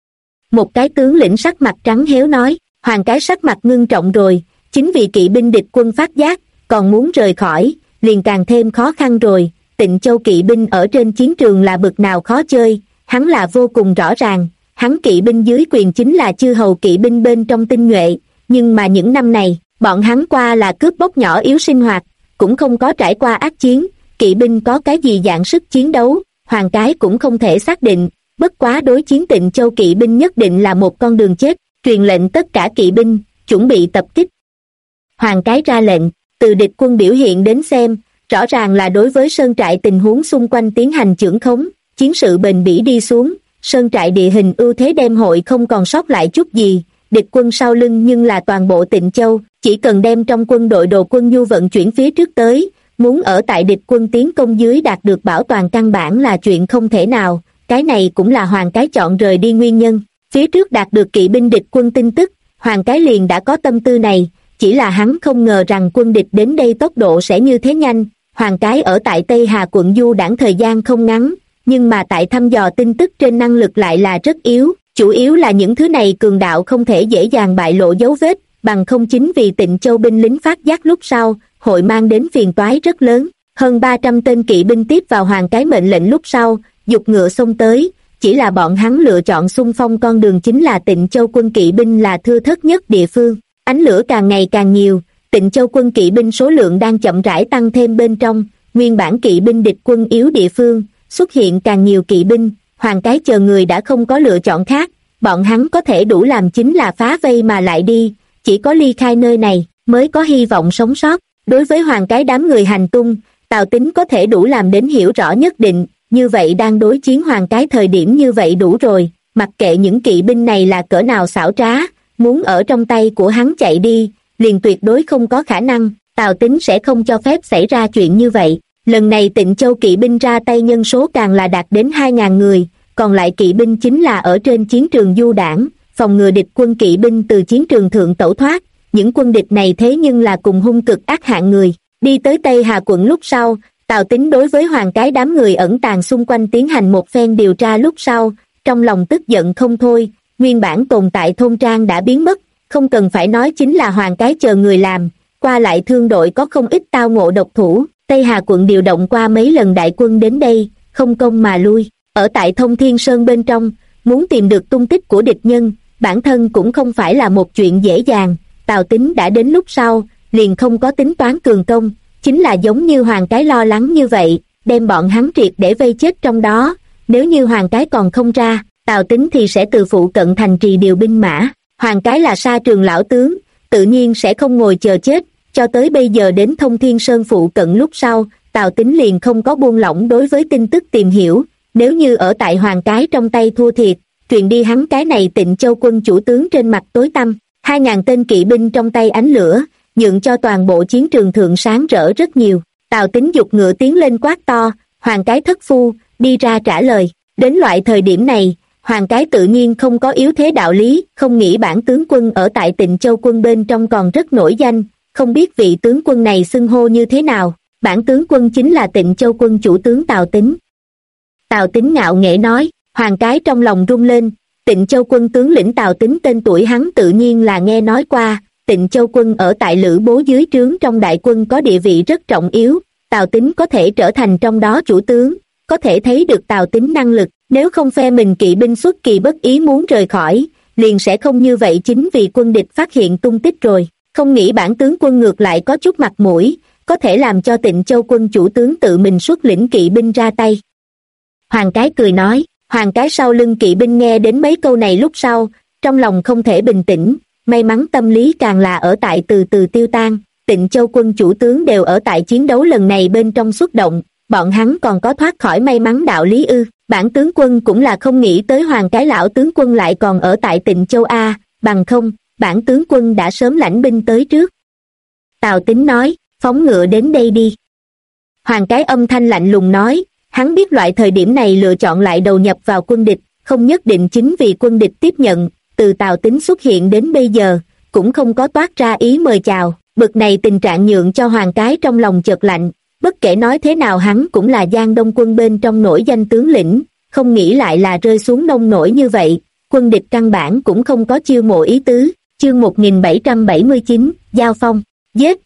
Một cái tướng lĩnh sắc mặt trắng héo nói. Hoàng Cái sắc mặt ngưng trọng rồi, chính vì kỵ binh địch quân phát giác, còn muốn rời khỏi, liền càng thêm khó khăn rồi. Tịnh Châu kỵ binh ở trên chiến trường là bực nào khó chơi, hắn là vô cùng rõ ràng, hắn kỵ binh dưới quyền chính là chư hầu kỵ binh bên trong tinh nhuệ, nhưng mà những năm này, bọn hắn qua là cướp bóc nhỏ yếu sinh hoạt, cũng không có trải qua ác chiến, kỵ binh có cái gì dạng sức chiến đấu, Hoàng Cái cũng không thể xác định, bất quá đối chiến Tịnh Châu kỵ binh nhất định là một con đường chết, truyền lệnh tất cả kỵ binh, chuẩn bị tập kích. Hoàng Cái ra lệnh, từ địch quân biểu hiện đến xem, rõ ràng là đối với sơn trại tình huống xung quanh tiến hành chưởng khống, chiến sự bền bỉ đi xuống, sơn trại địa hình ưu thế đem hội không còn sót lại chút gì, địch quân sau lưng nhưng là toàn bộ Tịnh Châu, chỉ cần đem trong quân đội đồ quân nhu vận chuyển phía trước tới, muốn ở tại địch quân tiến công dưới đạt được bảo toàn căn bản là chuyện không thể nào, cái này cũng là Hoàng Cái chọn rời đi nguyên nhân. Phía trước đạt được kỵ binh địch quân tin tức, Hoàng Cái liền đã có tâm tư này, chỉ là hắn không ngờ rằng quân địch đến đây tốc độ sẽ như thế nhanh. Hoàng Cái ở tại Tây Hà quận du đãng thời gian không ngắn, nhưng mà tại thăm dò tin tức trên năng lực lại là rất yếu, chủ yếu là những thứ này cường đạo không thể dễ dàng bại lộ dấu vết, bằng không chính vì Tịnh Châu binh lính phát giác lúc sau, hội mang đến phiền toái rất lớn. Hơn 300 tên kỵ binh tiếp vào Hoàng Cái mệnh lệnh lúc sau, giục ngựa xông tới, chỉ là bọn hắn lựa chọn xung phong con đường chính là Tịnh Châu quân kỵ binh là thưa thớt nhất địa phương, ánh lửa càng ngày càng nhiều, Tịnh Châu quân kỵ binh số lượng đang chậm rãi tăng thêm bên trong, nguyên bản kỵ binh địch quân yếu địa phương, xuất hiện càng nhiều kỵ binh, Hoàng Cái chờ người đã không có lựa chọn khác, bọn hắn có thể đủ làm chính là phá vây mà lại đi, chỉ có ly khai nơi này, mới có hy vọng sống sót. Đối với Hoàng Cái đám người hành tung, Tào Tín có thể đủ làm đến hiểu rõ nhất định, như vậy đang đối chiến Hoàng Cái thời điểm như vậy đủ rồi, mặc kệ những kỵ binh này là cỡ nào xảo trá, muốn ở trong tay của hắn chạy đi, liền tuyệt đối không có khả năng, Tào Tín sẽ không cho phép xảy ra chuyện như vậy. Lần này Tịnh Châu kỵ binh ra tay nhân số càng là đạt đến 2.000 người, còn lại kỵ binh chính là ở trên chiến trường du đảng, phòng ngừa địch quân kỵ binh từ chiến trường thượng tẩu thoát. Những quân địch này thế nhưng là cùng hung cực ác hạng người. Đi tới Tây Hà quận lúc sau, Tào Tín đối với Hoàng Cái đám người ẩn tàng xung quanh tiến hành một phen điều tra lúc sau, trong lòng tức giận không thôi, nguyên bản tồn tại thôn trang đã biến mất, không cần phải nói chính là Hoàng Cái chờ người làm, qua lại thương đội có không ít tao ngộ độc thủ, Tây Hà quận điều động qua mấy lần đại quân đến đây, không công mà lui, ở tại Thông Thiên Sơn bên trong, muốn tìm được tung tích của địch nhân, bản thân cũng không phải là một chuyện dễ dàng, Tào Tín đã đến lúc sau, liền không có tính toán cường công, chính là giống như Hoàng Cái lo lắng như vậy, đem bọn hắn triệt để vây chết trong đó, nếu như Hoàng Cái còn không ra, Tào Tín thì sẽ từ phụ cận thành trì điều binh mã. Hoàng Cái là sa trường lão tướng, tự nhiên sẽ không ngồi chờ chết. Cho tới bây giờ đến Thông Thiên Sơn phụ cận lúc sau, Tào Tín liền không có buông lỏng đối với tin tức tìm hiểu. Nếu như ở tại Hoàng Cái trong tay thua thiệt, truyền đi hắn cái này Tịnh Châu quân chủ tướng trên mặt tối tăm. 2.000 tên kỵ binh trong tay ánh lửa, nhượng cho toàn bộ chiến trường thượng sáng rỡ rất nhiều. Tào Tín giục ngựa tiến lên quát to, Hoàng Cái thất phu, đi ra trả lời. Đến loại thời điểm này, Hoàng Cái tự nhiên không có yếu thế đạo lý, không nghĩ bản tướng quân ở tại Tịnh Châu quân bên trong còn rất nổi danh, không biết vị tướng quân này xưng hô như thế nào. Bản tướng quân chính là Tịnh Châu quân chủ tướng Tào Tín. Tào Tín ngạo nghễ nói. Hoàng Cái trong lòng rung lên. Tịnh Châu quân tướng lĩnh Tào Tín tên tuổi hắn tự nhiên là nghe nói qua. Tịnh Châu quân ở tại Lữ Bố dưới trướng trong đại quân có địa vị rất trọng yếu. Tào Tín có thể trở thành trong đó chủ tướng, có thể thấy được Tào Tín năng lực. Nếu không phe mình kỵ binh xuất kỳ bất ý muốn rời khỏi, liền sẽ không như vậy chính vì quân địch phát hiện tung tích rồi. Không nghĩ bản tướng quân ngược lại có chút mặt mũi, có thể làm cho Tịnh Châu quân chủ tướng tự mình xuất lĩnh kỵ binh ra tay. Hoàng Cái cười nói. Hoàng Cái sau lưng kỵ binh nghe đến mấy câu này lúc sau, trong lòng không thể bình tĩnh, may mắn tâm lý càng là ở tại từ từ tiêu tan. Tịnh Châu quân chủ tướng đều ở tại chiến đấu lần này bên trong xuất động, bọn hắn còn có thoát khỏi may mắn đạo lý ư? Bản tướng quân cũng là không nghĩ tới Hoàng Cái lão tướng quân lại còn ở tại Tịnh Châu a, bằng không, bản tướng quân đã sớm lãnh binh tới trước. Tào Tín nói, phóng ngựa đến đây đi. Hoàng Cái âm thanh lạnh lùng nói, hắn biết loại thời điểm này lựa chọn lại đầu nhập vào quân địch, không nhất định chính vì quân địch tiếp nhận, từ Tào Tín xuất hiện đến bây giờ, cũng không có toát ra ý mời chào, bực này tình trạng nhượng cho Hoàng Cái trong lòng chợt lạnh, bất kể nói thế nào hắn cũng là Giang Đông quân bên trong nổi danh tướng lĩnh, không nghĩ lại là rơi xuống nông nổi như vậy, quân địch căn bản cũng không có chiêu mộ ý tứ. Chương 1779, Giao phong, giết.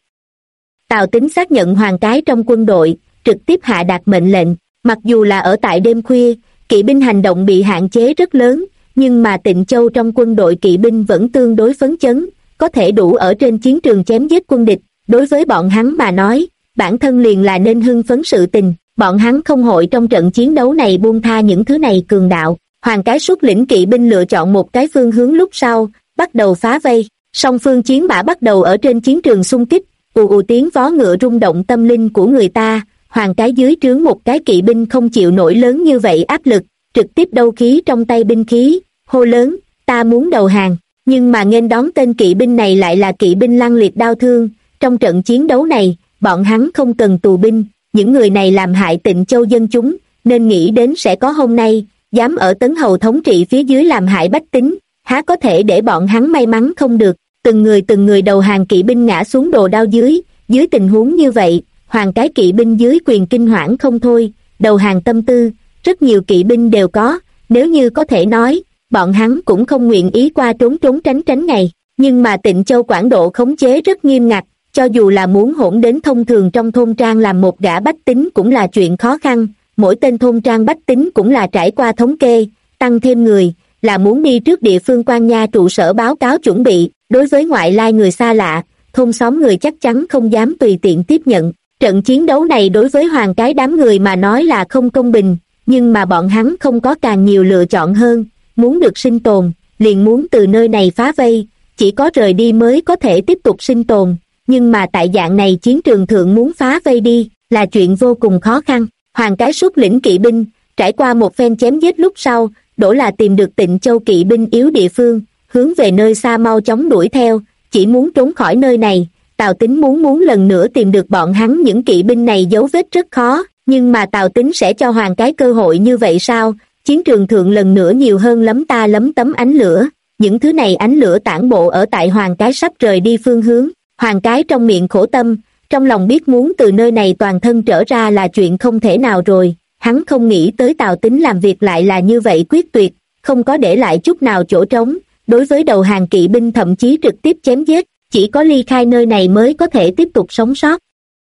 Tào Tín xác nhận Hoàng Cái trong quân đội, trực tiếp hạ đạt mệnh lệnh, mặc dù là ở tại đêm khuya, kỵ binh hành động bị hạn chế rất lớn, nhưng mà Tịnh Châu trong quân đội kỵ binh vẫn tương đối phấn chấn, có thể đủ ở trên chiến trường chém giết quân địch, đối với bọn hắn mà nói, bản thân liền là nên hưng phấn sự tình, bọn hắn không hội trong trận chiến đấu này buông tha những thứ này cường đạo. Hoàng Cái xuất lĩnh kỵ binh lựa chọn một cái phương hướng lúc sau, bắt đầu phá vây, song phương chiến mã bắt đầu ở trên chiến trường xung kích, ù ù tiếng vó ngựa rung động tâm linh của người ta. Hoàng Cái dưới trướng một cái kỵ binh không chịu nổi lớn như vậy áp lực, trực tiếp đấu khí trong tay binh khí, hô lớn, ta muốn đầu hàng, nhưng mà nghênh đón tên kỵ binh này lại là kỵ binh lăng liệt đao thương. Trong trận chiến đấu này, bọn hắn không cần tù binh, những người này làm hại Tịnh Châu dân chúng, nên nghĩ đến sẽ có hôm nay, dám ở Tấn Hầu thống trị phía dưới làm hại bách tính, há có thể để bọn hắn may mắn không được. Từng người đầu hàng kỵ binh ngã xuống đồ đao dưới tình huống như vậy, Hoàng Cái kỵ binh dưới quyền kinh hoảng không thôi, đầu hàng tâm tư, rất nhiều kỵ binh đều có, nếu như có thể nói, bọn hắn cũng không nguyện ý qua trốn tránh ngày, nhưng mà Tịnh Châu quản độ khống chế rất nghiêm ngặt, cho dù là muốn hỗn đến thông thường trong thôn trang làm một gã bách tính cũng là chuyện khó khăn, mỗi tên thôn trang bách tính cũng là trải qua thống kê, tăng thêm người, là muốn đi trước địa phương quan nha trụ sở báo cáo chuẩn bị, đối với ngoại lai người xa lạ, thôn xóm người chắc chắn không dám tùy tiện tiếp nhận. Trận chiến đấu này đối với Hoàng Cái đám người mà nói là không công bình, nhưng mà bọn hắn không có càng nhiều lựa chọn hơn, muốn được sinh tồn, liền muốn từ nơi này phá vây, chỉ có rời đi mới có thể tiếp tục sinh tồn, nhưng mà tại dạng này chiến trường thượng muốn phá vây đi, là chuyện vô cùng khó khăn. Hoàng Cái xuất lĩnh kỵ binh, trải qua một phen chém giết lúc sau, đổ là tìm được Tịnh Châu kỵ binh yếu địa phương, hướng về nơi xa mau chóng đuổi theo, chỉ muốn trốn khỏi nơi này. Tào Tín muốn lần nữa tìm được bọn hắn những kỵ binh này dấu vết rất khó, nhưng mà Tào Tín sẽ cho Hoàng Cái cơ hội như vậy sao? Chiến trường thượng lần nữa nhiều hơn lấm tấm ánh lửa, những thứ này ánh lửa tản bộ ở tại Hoàng Cái sắp rời đi phương hướng. Hoàng Cái trong miệng khổ tâm, trong lòng biết muốn từ nơi này toàn thân trở ra là chuyện không thể nào rồi, hắn không nghĩ tới Tào Tín làm việc lại là như vậy quyết tuyệt, không có để lại chút nào chỗ trống, đối với đầu hàng kỵ binh thậm chí trực tiếp chém giết, chỉ có ly khai nơi này mới có thể tiếp tục sống sót.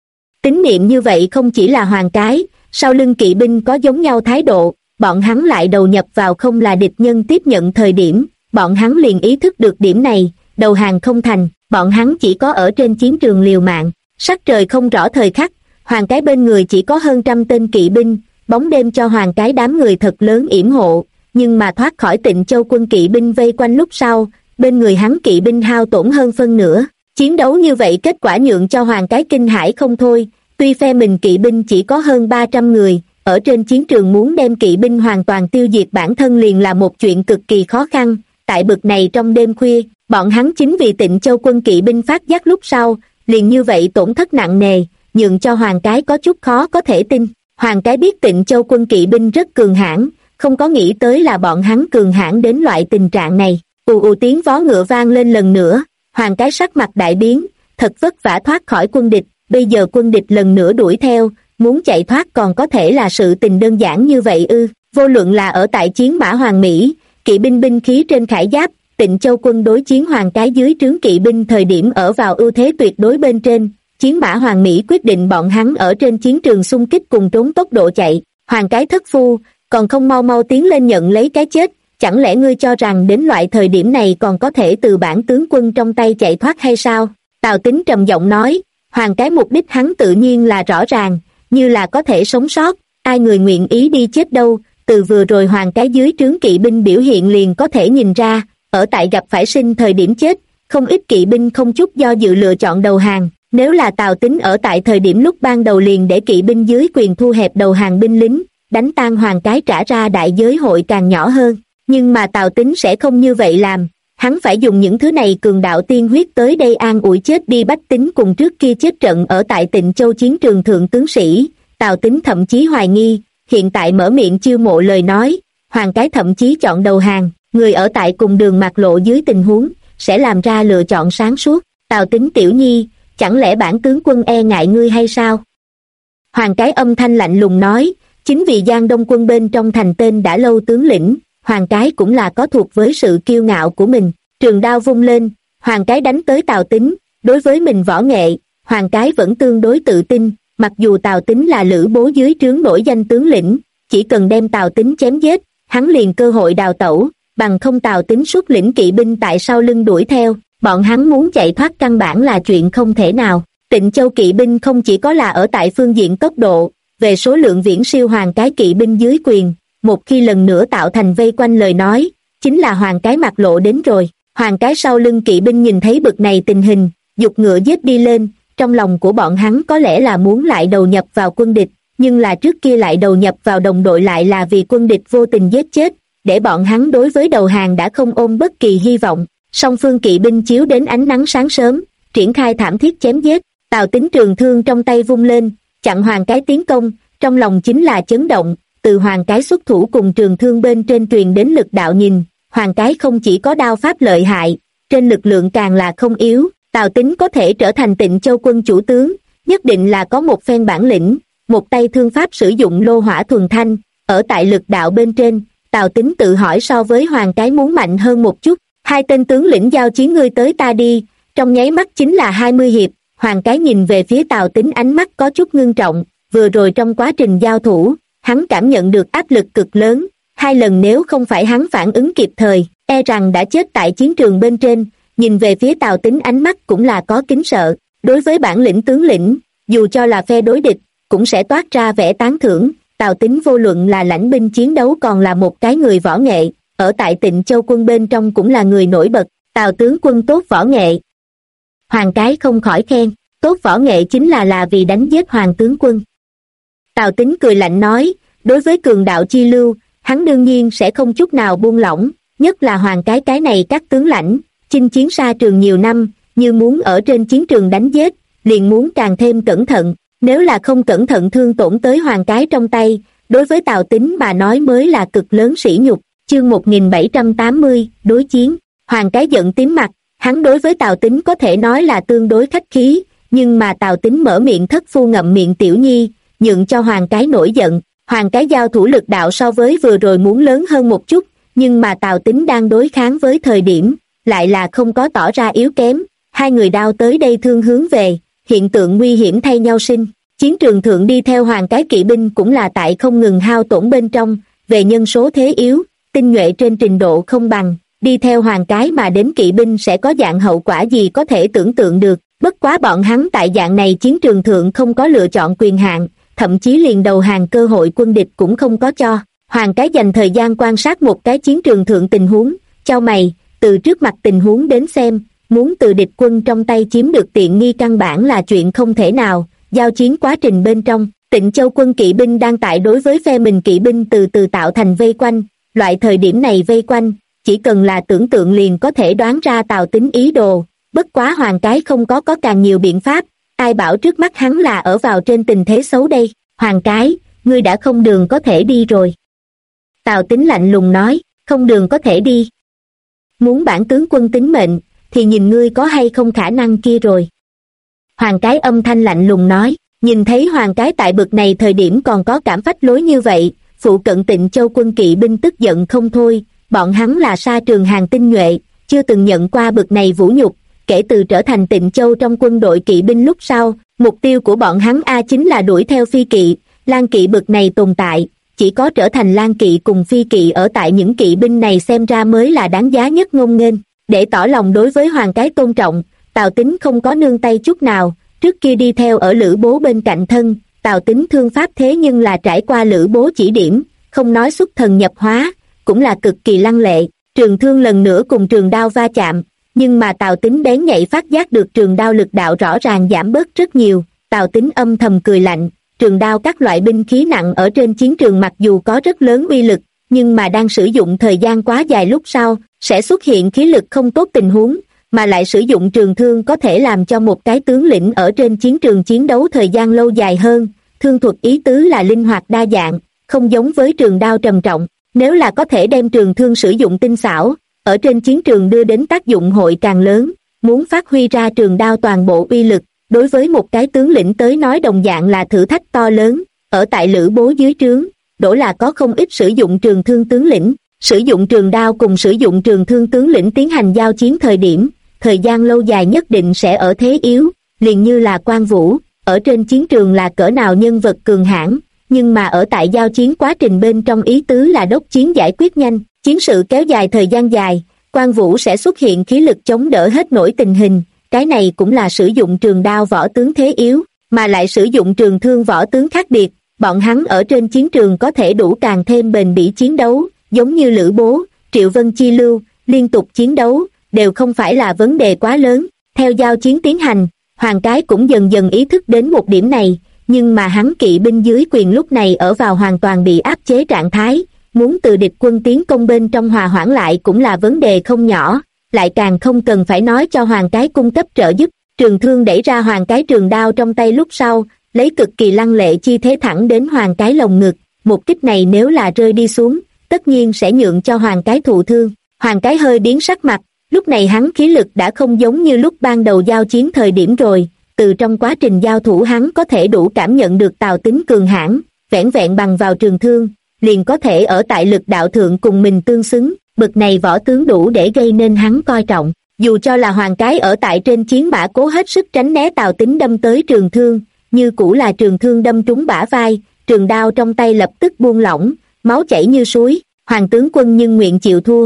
Tín niệm như vậy không chỉ là Hoàng Cái, sau lưng kỵ binh có giống nhau thái độ, bọn hắn lại đầu nhập vào không là địch nhân tiếp nhận thời điểm, bọn hắn liền ý thức được điểm này, đầu hàng không thành, bọn hắn chỉ có ở trên chiến trường liều mạng. Sắc trời không rõ thời khắc, Hoàng Cái bên người chỉ có hơn 100 tên kỵ binh, bóng đêm cho Hoàng Cái đám người thật lớn yểm hộ, nhưng mà thoát khỏi Tịnh Châu quân kỵ binh vây quanh lúc sau, bên người hắn kỵ binh hao tổn hơn phân nửa. Chiến đấu như vậy kết quả nhượng cho Hoàng cái kinh hãi không thôi, tuy phe mình kỵ binh chỉ có hơn 300 người, ở trên chiến trường muốn đem kỵ binh hoàn toàn tiêu diệt bản thân liền là một chuyện cực kỳ khó khăn. Tại bực này trong đêm khuya, bọn hắn chính vì Tịnh Châu quân kỵ binh phát giác lúc sau, liền như vậy tổn thất nặng nề, nhượng cho Hoàng cái có chút khó có thể tin. Hoàng cái biết Tịnh Châu quân kỵ binh rất cường hãn, không có nghĩ tới là bọn hắn cường hãn đến loại tình trạng này. Tiếng vó ngựa vang lên lần nữa, Hoàng cái sắc mặt đại biến, thật vất vả thoát khỏi quân địch, bây giờ quân địch lần nữa đuổi theo, muốn chạy thoát còn có thể là sự tình đơn giản như vậy ư? Vô luận là ở tại chiến mã Hoàng Mỹ, kỵ binh binh khí trên khải giáp, Tịnh Châu quân đối chiến Hoàng cái dưới trướng kỵ binh thời điểm ở vào ưu thế tuyệt đối bên trên, chiến mã Hoàng Mỹ quyết định bọn hắn ở trên chiến trường xung kích cùng trốn tốc độ chạy. Hoàng cái thất phu, còn không mau mau tiến lên nhận lấy cái chết, chẳng lẽ ngươi cho rằng đến loại thời điểm này còn có thể từ bản tướng quân trong tay chạy thoát hay sao? Tào Tín trầm giọng nói, Hoàng cái mục đích hắn tự nhiên là rõ ràng, như là có thể sống sót, ai người nguyện ý đi chết đâu, từ vừa rồi Hoàng cái dưới trướng kỵ binh biểu hiện liền có thể nhìn ra, ở tại gặp phải sinh thời điểm chết, không ít kỵ binh không chút do dự lựa chọn đầu hàng. Nếu là Tào Tín ở tại thời điểm lúc ban đầu liền để kỵ binh dưới quyền thu hẹp đầu hàng binh lính, đánh tan Hoàng cái trả ra đại giới hội càng nhỏ hơn. Nhưng mà Tào Tín sẽ không như vậy làm, hắn phải dùng những thứ này cường đạo tiên huyết tới đây an ủi chết đi bách tính cùng trước kia chết trận ở tại Tịnh Châu chiến trường thượng tướng sĩ. Tào Tín thậm chí hoài nghi, hiện tại mở miệng chiêu mộ lời nói, Hoàng cái thậm chí chọn đầu hàng, người ở tại cùng đường mạc lộ dưới tình huống, sẽ làm ra lựa chọn sáng suốt. Tào Tín tiểu nhi, chẳng lẽ bản tướng quân e ngại ngươi hay sao? Hoàng cái âm thanh lạnh lùng nói, chính vì Giang Đông quân bên trong thành tên đã lâu tướng lĩnh, Hoàng cái cũng là có thuộc với sự kiêu ngạo của mình. Trường đao vung lên, Hoàng cái đánh tới Tào Tín. Đối với mình võ nghệ, Hoàng cái vẫn tương đối tự tin, mặc dù Tào Tín là Lữ Bố dưới trướng nổi danh tướng lĩnh, chỉ cần đem Tào Tín chém giết, hắn liền cơ hội đào tẩu, bằng không Tào Tín xuất lĩnh kỵ binh tại sau lưng đuổi theo, bọn hắn muốn chạy thoát căn bản là chuyện không thể nào. Tịnh Châu kỵ binh không chỉ có là ở tại phương diện tốc độ, về số lượng viễn siêu Hoàng cái kỵ binh dưới quyền, một khi lần nữa tạo thành vây quanh lời nói, chính là Hoàng cái mặt lộ đến rồi. Hoàng cái sau lưng kỵ binh nhìn thấy bực này tình hình, giục ngựa giết đi lên, trong lòng của bọn hắn có lẽ là muốn lại đầu nhập vào quân địch, nhưng là trước kia lại đầu nhập vào đồng đội lại là vì quân địch vô tình giết chết, để bọn hắn đối với đầu hàng đã không ôm bất kỳ hy vọng. Song phương kỵ binh chiếu đến ánh nắng sáng sớm, triển khai thảm thiết chém giết. Tào Tín trường thương trong tay vung lên, chặn Hoàng cái tiến công, trong lòng chính là chấn động, từ Hoàng cái xuất thủ cùng trường thương bên trên truyền đến lực đạo nhìn, Hoàng cái không chỉ có đao pháp lợi hại, trên lực lượng càng là không yếu. Tào Tín có thể trở thành Tịnh Châu quân chủ tướng, nhất định là có một phen bản lĩnh, một tay thương pháp sử dụng lô hỏa thuần thanh, ở tại lực đạo bên trên, Tào Tín tự hỏi so với Hoàng cái muốn mạnh hơn một chút. Hai tên tướng lĩnh giao chiến ngươi tới ta đi, trong nháy mắt chính là 20 hiệp. Hoàng cái nhìn về phía Tào Tín ánh mắt có chút ngưng trọng, vừa rồi trong quá trình giao thủ, hắn cảm nhận được áp lực cực lớn, hai lần nếu không phải hắn phản ứng kịp thời, e rằng đã chết tại chiến trường bên trên. Nhìn về phía Tào Tín ánh mắt cũng là có kính sợ, đối với bản lĩnh tướng lĩnh, dù cho là phe đối địch, cũng sẽ toát ra vẻ tán thưởng. Tào Tín vô luận là lãnh binh chiến đấu còn là một cái người võ nghệ, ở tại Tịnh Châu quân bên trong cũng là người nổi bật. Tào tướng quân tốt võ nghệ. Hoàng cái không khỏi khen, tốt võ nghệ chính là vì đánh giết Hoàng tướng quân. Tào Tín cười lạnh nói, đối với cường đạo chi lưu, hắn đương nhiên sẽ không chút nào buông lỏng, nhất là Hoàng cái này các tướng lãnh, chinh chiến xa trường nhiều năm, như muốn ở trên chiến trường đánh giết, liền muốn càng thêm cẩn thận, nếu là không cẩn thận thương tổn tới Hoàng cái trong tay, đối với Tào Tín mà nói mới là cực lớn sỉ nhục. Chương 1780, đối chiến. Hoàng cái giận tím mặt, hắn đối với Tào Tín có thể nói là tương đối khách khí, nhưng mà Tào Tín mở miệng thất phu ngậm miệng tiểu nhi, nhượng cho Hoàng cái nổi giận. Hoàng cái giao thủ lực đạo so với vừa rồi muốn lớn hơn một chút, nhưng mà Tào Tín đang đối kháng với thời điểm, lại là không có tỏ ra yếu kém. Hai người đao tới đây thương hướng về, hiện tượng nguy hiểm thay nhau sinh. Chiến trường thượng đi theo Hoàng cái kỵ binh cũng là tại không ngừng hao tổn bên trong, về nhân số thế yếu, tinh nhuệ trên trình độ không bằng, đi theo Hoàng cái mà đến kỵ binh sẽ có dạng hậu quả gì có thể tưởng tượng được. Bất quá bọn hắn tại dạng này chiến trường thượng không có lựa chọn quyền hạn, thậm chí liền đầu hàng cơ hội quân địch cũng không có cho. Hoàng cái dành thời gian quan sát một cái chiến trường thượng tình huống, chau mày, từ trước mặt tình huống đến xem, muốn từ địch quân trong tay chiếm được tiện nghi căn bản là chuyện không thể nào. Giao chiến quá trình bên trong, Tịnh Châu quân kỵ binh đang tại đối với phe mình kỵ binh từ từ tạo thành vây quanh. Loại thời điểm này vây quanh, chỉ cần là tưởng tượng liền có thể đoán ra Tào Tín ý đồ. Bất quá Hoàng Cái không có càng nhiều biện pháp, ai bảo trước mắt hắn là ở vào trên tình thế xấu đây. Hoàng Cái, ngươi đã không đường có thể đi rồi. Tào Tín lạnh lùng nói, không đường có thể đi. Muốn bản tướng quân tính mệnh, thì nhìn ngươi có hay không khả năng kia rồi. Hoàng Cái âm thanh lạnh lùng nói, nhìn thấy Hoàng Cái tại bực này thời điểm còn có cảm phách lối như vậy, phụ cận Tịnh Châu quân kỵ binh tức giận không thôi, bọn hắn là sa trường hàng tinh nhuệ, chưa từng nhận qua bực này vũ nhục, kể từ trở thành Tịnh Châu trong quân đội kỵ binh lúc sau, mục tiêu của bọn hắn chính là đuổi theo phi kỵ, lang kỵ bực này tồn tại, chỉ có trở thành lang kỵ cùng phi kỵ ở tại những kỵ binh này xem ra mới là đáng giá nhất ngông nghênh. Để tỏ lòng đối với Hoàng Cái tôn trọng, Tào Tín không có nương tay chút nào, trước kia đi theo ở Lữ Bố bên cạnh thân, Tào Tín thương pháp thế nhưng là trải qua Lữ Bố chỉ điểm, không nói xuất thần nhập hóa, cũng là cực kỳ lăng lệ. Trường thương lần nữa cùng trường đao va chạm, nhưng mà Tào Tín bén nhạy phát giác được trường đao lực đạo rõ ràng giảm bớt rất nhiều. Tào Tín âm thầm cười lạnh, trường đao các loại binh khí nặng ở trên chiến trường mặc dù có rất lớn uy lực, nhưng mà đang sử dụng thời gian quá dài lúc sau, sẽ xuất hiện khí lực không tốt tình huống, mà lại sử dụng trường thương có thể làm cho một cái tướng lĩnh ở trên chiến trường chiến đấu thời gian lâu dài hơn. Thương thuật ý tứ là linh hoạt đa dạng, không giống với trường đao trầm trọng. Nếu là có thể đem trường thương sử dụng tinh xảo, ở trên chiến trường đưa đến tác dụng hội càng lớn. Muốn phát huy ra trường đao toàn bộ uy lực, đối với một cái tướng lĩnh tới nói đồng dạng là thử thách to lớn. Ở tại Lữ Bố dưới trướng, đổ là có không ít sử dụng trường thương tướng lĩnh, sử dụng trường đao cùng sử dụng trường thương tướng lĩnh tiến hành giao chiến thời điểm, thời gian lâu dài nhất định sẽ ở thế yếu, liền như là Quan Vũ, ở trên chiến trường là cỡ nào nhân vật cường hãn, nhưng mà ở tại giao chiến quá trình bên trong ý tứ là đốc chiến giải quyết nhanh, chiến sự kéo dài thời gian dài, Quan Vũ sẽ xuất hiện khí lực chống đỡ hết nổi tình hình, cái này cũng là sử dụng trường đao võ tướng thế yếu, mà lại sử dụng trường thương võ tướng khác biệt, bọn hắn ở trên chiến trường có thể đủ càng thêm bền bỉ chiến đấu, giống như Lữ Bố, Triệu Vân Chi Lưu, liên tục chiến đấu, đều không phải là vấn đề quá lớn. Theo giao chiến tiến hành, Hoàng Cái cũng dần dần ý thức đến một điểm này, nhưng mà hắn kỵ binh dưới quyền lúc này ở vào hoàn toàn bị áp chế trạng thái, muốn từ địch quân tiến công bên trong hòa hoãn lại cũng là vấn đề không nhỏ, lại càng không cần phải nói cho Hoàng Cái cung cấp trợ giúp. Trường thương đẩy ra Hoàng Cái trường đao trong tay lúc sau, lấy cực kỳ lăng lệ chi thế thẳng đến Hoàng Cái lồng ngực, một kích này nếu là rơi đi xuống, tất nhiên sẽ nhượng cho Hoàng Cái thụ thương. Hoàng Cái hơi biến sắc mặt, lúc này hắn khí lực đã không giống như lúc ban đầu giao chiến thời điểm rồi, từ trong quá trình giao thủ hắn có thể đủ cảm nhận được Tào Tín cường hãn, vẻn vẹn bằng vào trường thương, liền có thể ở tại lực đạo thượng cùng mình tương xứng, bực này võ tướng đủ để gây nên hắn coi trọng. Dù cho là Hoàng Cái ở tại trên chiến mã cố hết sức tránh né Tào Tín đâm tới trường thương, như cũ là trường thương đâm trúng bả vai, trường đao trong tay lập tức buông lỏng, máu chảy như suối. Hoàng tướng quân nhưng nguyện chịu thua.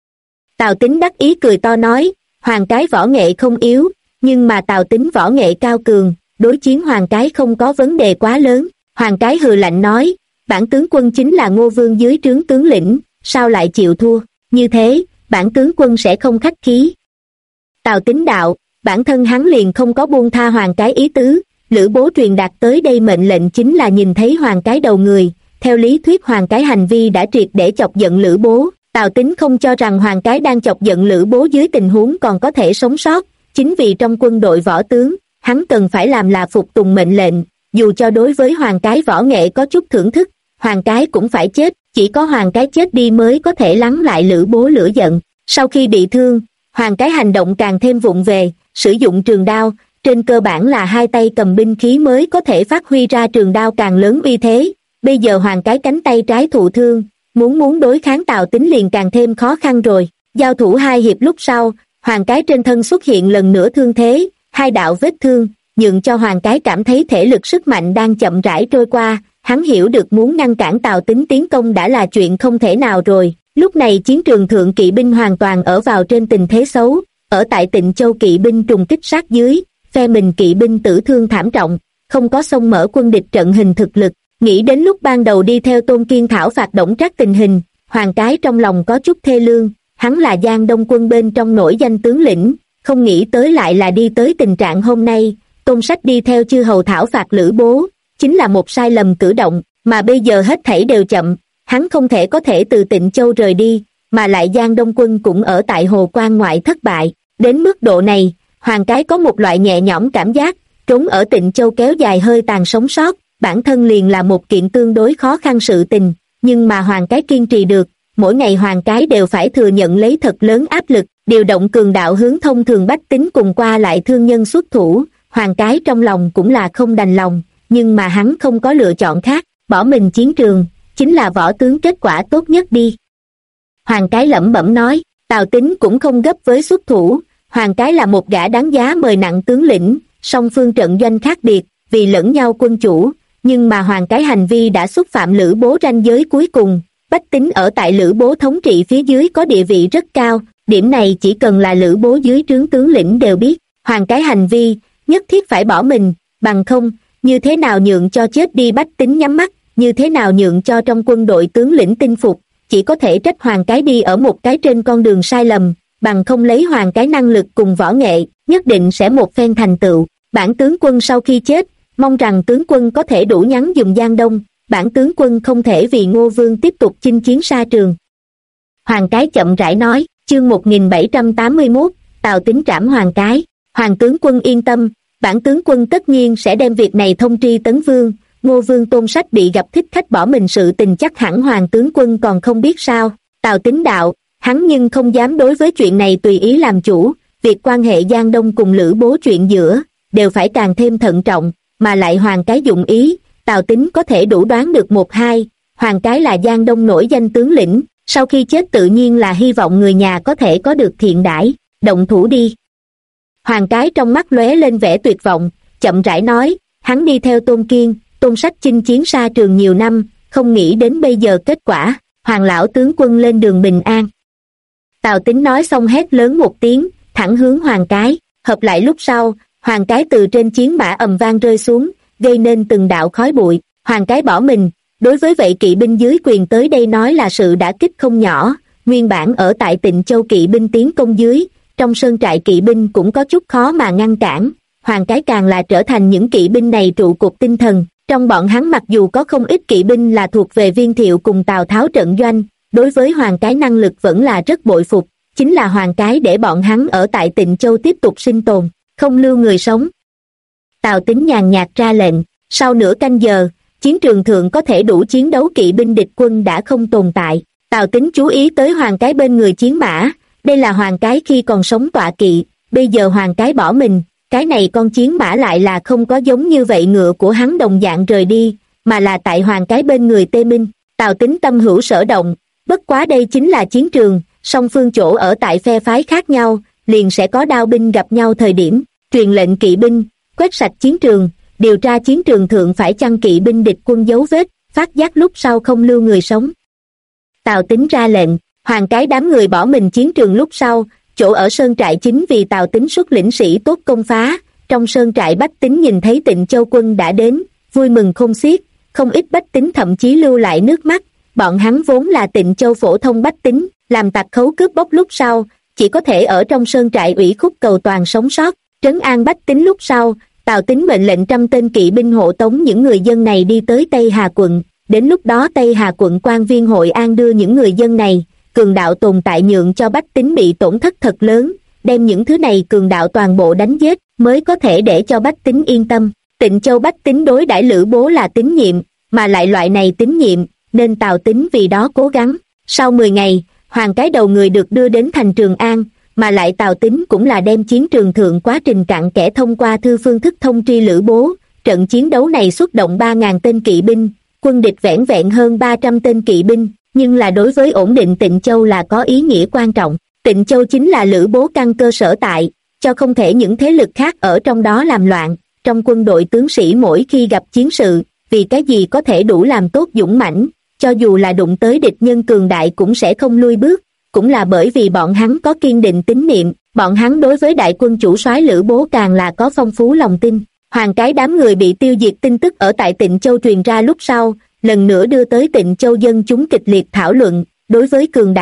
Tào Tín đắc ý cười to nói, Hoàng Cái võ nghệ không yếu, nhưng mà Tào Tín võ nghệ cao cường, đối chiến Hoàng Cái không có vấn đề quá lớn. Hoàng Cái hừ lạnh nói, bản tướng quân chính là Ngô Vương dưới trướng tướng lĩnh, sao lại chịu thua, như thế, bản tướng quân sẽ không khách khí. Tào Tín đạo, bản thân hắn liền không có buông tha Hoàng Cái ý tứ, Lữ Bố truyền đạt tới đây mệnh lệnh chính là nhìn thấy Hoàng Cái đầu người, theo lý thuyết Hoàng Cái hành vi đã triệt để chọc giận Lữ Bố. Tào Tín không cho rằng Hoàng Cái đang chọc giận Lữ Bố dưới tình huống còn có thể sống sót, chính vì trong quân đội võ tướng, hắn cần phải làm là phục tùng mệnh lệnh, dù cho đối với Hoàng Cái võ nghệ có chút thưởng thức, Hoàng Cái cũng phải chết, chỉ có Hoàng Cái chết đi mới có thể lắng lại Lữ Bố lửa giận. Sau khi bị thương, Hoàng Cái hành động càng thêm vụng về, sử dụng trường đao, trên cơ bản là hai tay cầm binh khí mới có thể phát huy ra trường đao càng lớn uy thế. Bây giờ Hoàng Cái cánh tay trái thụ thương, muốn đối kháng Tào Tín liền càng thêm khó khăn rồi. Giao thủ hai hiệp lúc sau, Hoàng Cái trên thân xuất hiện lần nữa thương thế, hai đạo vết thương, nhượng cho Hoàng Cái cảm thấy thể lực sức mạnh đang chậm rãi trôi qua, hắn hiểu được muốn ngăn cản Tào Tín tiến công đã là chuyện không thể nào rồi. Lúc này chiến trường thượng kỵ binh hoàn toàn ở vào trên tình thế xấu, ở tại Tịnh Châu kỵ binh trùng kích sát dưới, phe mình kỵ binh tử thương thảm trọng, không có xông mở quân địch trận hình thực lực. Nghĩ đến lúc ban đầu đi theo Tôn Kiên thảo phạt Đổng Trác tình hình, Hoàng Cái trong lòng có chút thê lương, hắn là Giang Đông quân bên trong nổi danh tướng lĩnh, không nghĩ tới lại là đi tới tình trạng hôm nay. Tôn Sách đi theo chư hầu thảo phạt Lữ Bố, chính là một sai lầm cử động, mà bây giờ hết thảy đều chậm, hắn không thể có thể từ Tịnh Châu rời đi, mà lại Giang Đông quân cũng ở tại Hồ Quan ngoại thất bại. Đến mức độ này, Hoàng Cái có một loại nhẹ nhõm cảm giác, trốn ở Tịnh Châu kéo dài hơi tàn sống sót, bản thân liền là một kiện tương đối khó khăn sự tình, nhưng mà Hoàng Cái kiên trì được, mỗi ngày Hoàng Cái đều phải thừa nhận lấy thật lớn áp lực, điều động cường đạo hướng thông thường bách tính cùng qua lại thương nhân xuất thủ. Hoàng Cái trong lòng cũng là không đành lòng, nhưng mà hắn không có lựa chọn khác, bỏ mình chiến trường, chính là võ tướng kết quả tốt nhất đi. Hoàng Cái lẩm bẩm nói, Tào Tín cũng không gấp với xuất thủ, Hoàng Cái là một gã đáng giá mời nặng tướng lĩnh, song phương trận doanh khác biệt, vì lẫn nhau quân chủ, nhưng mà Hoàng Cái hành vi đã xúc phạm Lữ Bố ranh giới cuối cùng, bách tính ở tại Lữ Bố thống trị phía dưới có địa vị rất cao, điểm này chỉ cần là Lữ Bố dưới trướng tướng lĩnh đều biết, Hoàng Cái hành vi, nhất thiết phải bỏ mình, bằng không, như thế nào nhượng cho chết đi bách tính nhắm mắt, như thế nào nhượng cho trong quân đội tướng lĩnh tin phục, chỉ có thể trách Hoàng Cái đi ở một cái trên con đường sai lầm, bằng không lấy Hoàng Cái năng lực cùng võ nghệ, nhất định sẽ một phen thành tựu. Bản tướng quân sau khi chết, mong rằng tướng quân có thể đủ nhắn dùm Giang Đông, bản tướng quân không thể vì Ngô Vương tiếp tục chinh chiến xa trường. Hoàng Cái chậm rãi nói, chương 1781, Tào Tín trảm Hoàng Cái. Hoàng tướng quân yên tâm, bản tướng quân tất nhiên sẽ đem việc này thông tri Tấn Vương. Ngô Vương Tôn Sách bị gặp thích khách bỏ mình sự tình chắc hẳn Hoàng tướng quân còn không biết sao. Tào Tín đạo, hắn nhưng không dám đối với chuyện này tùy ý làm chủ, việc quan hệ Giang Đông cùng Lữ Bố chuyện giữa, đều phải càng thêm thận trọng, mà lại Hoàng Cái dụng ý, Tào Tín có thể đủ đoán được một hai. Hoàng Cái là Giang Đông nổi danh tướng lĩnh, sau khi chết tự nhiên là hy vọng người nhà có thể có được thiện đãi, động thủ đi. Hoàng Cái trong mắt lóe lên vẻ tuyệt vọng, chậm rãi nói, hắn đi theo Tôn Kiên, Tôn Sách chinh chiến xa trường nhiều năm, không nghĩ đến bây giờ kết quả, Hoàng lão tướng quân lên đường bình an. Tào Tín nói xong hét lớn một tiếng, thẳng hướng Hoàng Cái, hợp lại lúc sau, Hoàng Cái từ trên chiến mã ầm vang rơi xuống, gây nên từng đạo khói bụi, Hoàng Cái bỏ mình, đối với vậy kỵ binh dưới quyền tới đây nói là sự đả kích không nhỏ, nguyên bản ở tại Tịnh Châu kỵ binh tiến công dưới, trong sơn trại kỵ binh cũng có chút khó mà ngăn cản, Hoàng Cái càng là trở thành những kỵ binh này trụ cột tinh thần, trong bọn hắn mặc dù có không ít kỵ binh là thuộc về Viên Thiệu cùng Tào Tháo trận doanh, đối với Hoàng Cái năng lực vẫn là rất bội phục, chính là Hoàng Cái để bọn hắn ở tại Tịnh Châu tiếp tục sinh tồn, không lưu người sống. Tào Tín nhàn nhạt ra lệnh, sau nửa canh giờ, chiến trường thượng có thể đủ chiến đấu kỵ binh địch quân đã không tồn tại. Tào Tín chú ý tới Hoàng Cái bên người chiến mã, đây là Hoàng Cái khi còn sống tọa kỵ, bây giờ Hoàng Cái bỏ mình, cái này con chiến mã lại là không có giống như vậy ngựa của hắn đồng dạng rời đi, mà là tại Hoàng Cái bên người Tê Minh. Tào Tín tâm hữu sở động, bất quá đây chính là chiến trường, song phương chỗ ở tại phe phái khác nhau, liền sẽ có đao binh gặp nhau thời điểm, truyền lệnh kỵ binh, quét sạch chiến trường, điều tra chiến trường thượng phải chăng kỵ binh địch quân dấu vết, phát giác lúc sau không lưu người sống. Tào Tín ra lệnh, Hoàng Cái đám người bỏ mình chiến trường lúc sau, chỗ ở sơn trại chính vì Tào Tín xuất lĩnh sĩ tốt công phá, trong sơn trại bách tính nhìn thấy Tịnh Châu quân đã đến, vui mừng khôn xiết, không ít bách tính thậm chí lưu lại nước mắt, bọn hắn vốn là Tịnh Châu phổ thông bách tính, làm tặc khấu cướp bóc lúc sau, chỉ có thể ở trong sơn trại ủy khúc cầu toàn sống sót, trấn an bách tính lúc sau, Tào Tín mệnh lệnh 100 tên kỵ binh hộ tống những người dân này đi tới Tây Hà quận, đến lúc đó Tây Hà quận quan viên hội an đưa những người dân này, cường đạo tồn tại nhượng cho bách tính bị tổn thất thật lớn, đem những thứ này cường đạo toàn bộ đánh giết, mới có thể để cho bách tính yên tâm. Tịnh Châu bách tính đối đãi Lữ Bố là tín nhiệm, mà lại loại này tín nhiệm, nên Tào Tín vì đó cố gắng. Sau 10 ngày, Hoàng Cái đầu người được đưa đến thành Trường An, mà lại Tào Tín cũng là đem chiến trường thượng quá trình cặn kẽ thông qua thư phương thức thông tri Lữ Bố. Trận chiến đấu này xuất động 3.000 tên kỵ binh, quân địch vẻn vẹn hơn 300 tên kỵ binh, nhưng là đối với ổn định Tịnh Châu là có ý nghĩa quan trọng. Tịnh Châu chính là Lữ Bố căn cơ sở tại, cho không thể những thế lực khác ở trong đó làm loạn. Trong quân đội tướng sĩ mỗi khi gặp chiến sự, vì cái gì có thể đủ làm tốt dũng mãnh, cho dù là đụng tới địch nhân cường đại cũng sẽ không lui bước, cũng là bởi vì bọn hắn có kiên định tín niệm, bọn hắn đối với đại quân chủ soái Lữ Bố càng là có phong phú lòng tin. Hoàng Cái đám người bị tiêu diệt tin tức ở tại Tịnh Châu truyền ra lúc sau, lần nữa đưa tới Tịnh Châu dân chúng kịch liệt thảo luận, đối với cường đạo,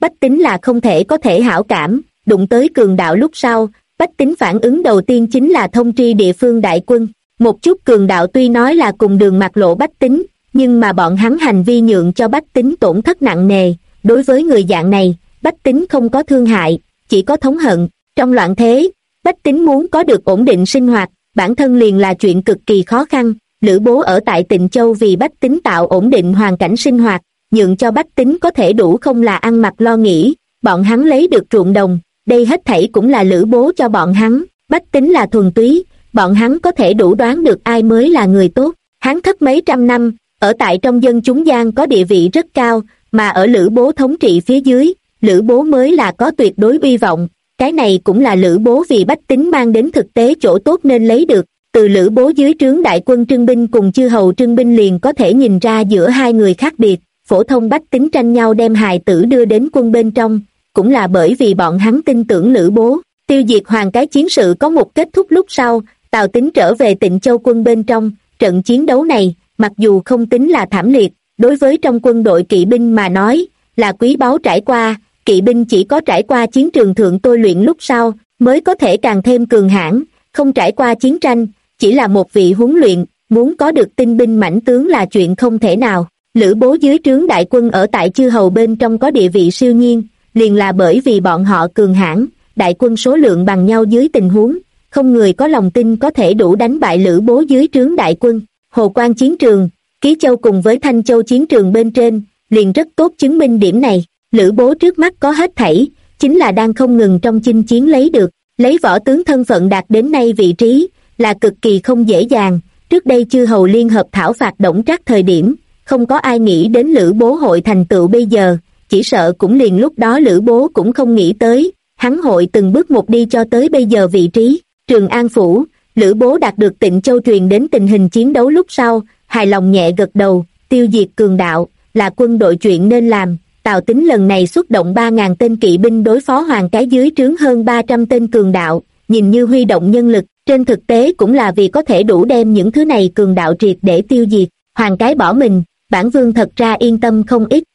bách tính là không thể có thể hảo cảm, đụng tới cường đạo lúc sau, bách tính phản ứng đầu tiên chính là thông tri địa phương đại quân. Một chút cường đạo tuy nói là cùng đường mặt lộ bách tính, nhưng mà bọn hắn hành vi nhượng cho bách tính tổn thất nặng nề. Đối với người dạng này, bách tính không có thương hại, chỉ có thống hận. Trong loạn thế, bách tính muốn có được ổn định sinh hoạt, bản thân liền là chuyện cực kỳ khó khăn. Lữ Bố ở tại Tịnh Châu vì bách tính tạo ổn định hoàn cảnh sinh hoạt, nhượng cho bách tính có thể đủ không là ăn mặc lo nghĩ, bọn hắn lấy được ruộng đồng, đây hết thảy cũng là Lữ Bố cho bọn hắn. Bách tính là thuần túy, bọn hắn có thể đủ đoán được ai mới là người tốt. Hắn thất mấy trăm năm, ở tại trong dân chúng gian có địa vị rất cao, mà ở Lữ Bố thống trị phía dưới, Lữ Bố mới là có tuyệt đối uy vọng. Cái này cũng là Lữ Bố vì bách tính mang đến thực tế chỗ tốt nên lấy được. Từ Lữ Bố dưới trướng đại quân trưng binh cùng chư hầu trưng binh liền có thể nhìn ra giữa hai người khác biệt. Phổ thông bách tính tranh nhau đem hài tử đưa đến quân bên trong, cũng là bởi vì bọn hắn tin tưởng Lữ Bố. Tiêu diệt Hoàng cái chiến sự có một kết thúc lúc sau, Tào Tín trở về Tịnh Châu quân bên trong. Trận chiến đấu này, mặc dù không tính là thảm liệt, đối với trong quân đội kỵ binh mà nói, là quý báu trải qua. Kỵ binh chỉ có trải qua chiến trường thượng tôi luyện lúc sau, mới có thể càng thêm cường hãn, không trải qua chiến tranh, chỉ là một vị huấn luyện, muốn có được tinh binh mãnh tướng là chuyện không thể nào. Lữ Bố dưới trướng đại quân ở tại chư hầu bên trong có địa vị siêu nhiên, liền là bởi vì bọn họ cường hãn, đại quân số lượng bằng nhau dưới tình huống, không người có lòng tin có thể đủ đánh bại Lữ Bố dưới trướng đại quân. Hồ Quan chiến trường, Ký Châu cùng với Thanh Châu chiến trường bên trên, liền rất tốt chứng minh điểm này. Lữ Bố trước mắt có hết thảy, chính là đang không ngừng trong chinh chiến lấy được. Lấy võ tướng thân phận đạt đến nay vị trí, là cực kỳ không dễ dàng. Trước đây chư hầu liên hợp thảo phạt Đổng Trác thời điểm, không có ai nghĩ đến Lữ Bố hội thành tựu bây giờ, chỉ sợ cũng liền lúc đó Lữ Bố cũng không nghĩ tới, hắn hội từng bước một đi cho tới bây giờ vị trí. Trường An Phủ, Lữ Bố đạt được Tịnh Châu truyền đến tình hình chiến đấu lúc sau, hài lòng nhẹ gật đầu, tiêu diệt cường đạo, là quân đội chuyện nên làm. Tào Tín lần này xuất động 3.000 tên kỵ binh đối phó Hoàng cái dưới trướng hơn 300 tên cường đạo, nhìn như huy động nhân lực, trên thực tế cũng là vì có thể đủ đem những thứ này cường đạo triệt để tiêu diệt. Hoàng cái bỏ mình, bản vương thật ra yên tâm không ít.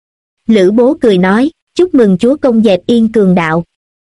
Lữ Bố cười nói, chúc mừng chúa công dẹp yên cường đạo.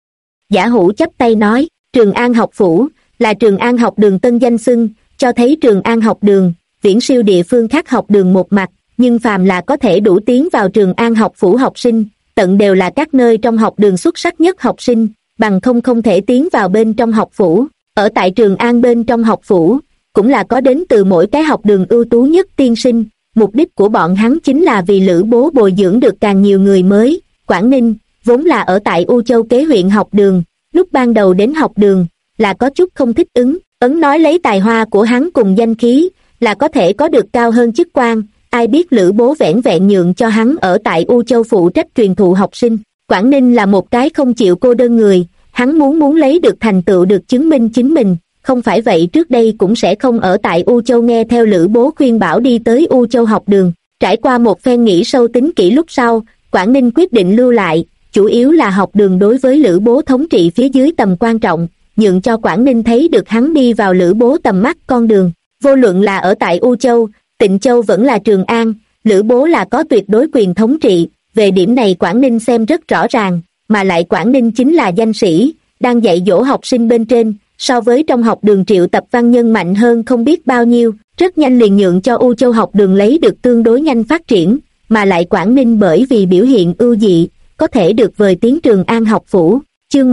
Giả Hữu chắp tay nói, Trường An học phủ, là Trường An học đường tân danh xưng, cho thấy Trường An học đường, viễn siêu địa phương khác học đường một mặt, nhưng phàm là có thể đủ tiến vào Trường An học phủ học sinh, tận đều là các nơi trong học đường xuất sắc nhất học sinh, bằng không thể tiến vào bên trong học phủ. Ở tại Trường An bên trong học phủ, cũng là có đến từ mỗi cái học đường ưu tú nhất tiên sinh, mục đích của bọn hắn chính là vì Lữ Bố bồi dưỡng được càng nhiều người mới. Quảng Ninh, vốn là ở tại U Châu kế huyện học đường, lúc ban đầu đến học đường, là có chút không thích ứng, ấn nói lấy tài hoa của hắn cùng danh khí, là có thể có được cao hơn chức quan, ai biết Lữ Bố vẻn vẹn nhượng cho hắn ở tại U Châu phụ trách truyền thụ học sinh. Quảng Ninh là một cái không chịu cô đơn người, hắn muốn lấy được thành tựu được chứng minh chính mình, không phải vậy trước đây cũng sẽ không ở tại U Châu nghe theo Lữ Bố khuyên bảo đi tới U Châu học đường. Trải qua một phen nghĩ sâu tính kỹ lúc sau, Quảng Ninh quyết định lưu lại, chủ yếu là học đường đối với Lữ Bố thống trị phía dưới tầm quan trọng, nhượng cho Quảng Ninh thấy được hắn đi vào Lữ Bố tầm mắt con đường. Vô luận là ở tại U Châu, Tịnh Châu vẫn là Trường An, Lữ Bố là có tuyệt đối quyền thống trị, về điểm này Quảng Ninh xem rất rõ ràng, mà lại Quảng Ninh chính là danh sĩ, đang dạy dỗ học sinh bên trên, so với trong học đường triệu tập văn nhân mạnh hơn không biết bao nhiêu, rất nhanh liền nhượng cho U Châu học đường lấy được tương đối nhanh phát triển, mà lại Quảng Ninh bởi vì biểu hiện ưu dị, có thể được vời tiến Trường An học phủ. Chương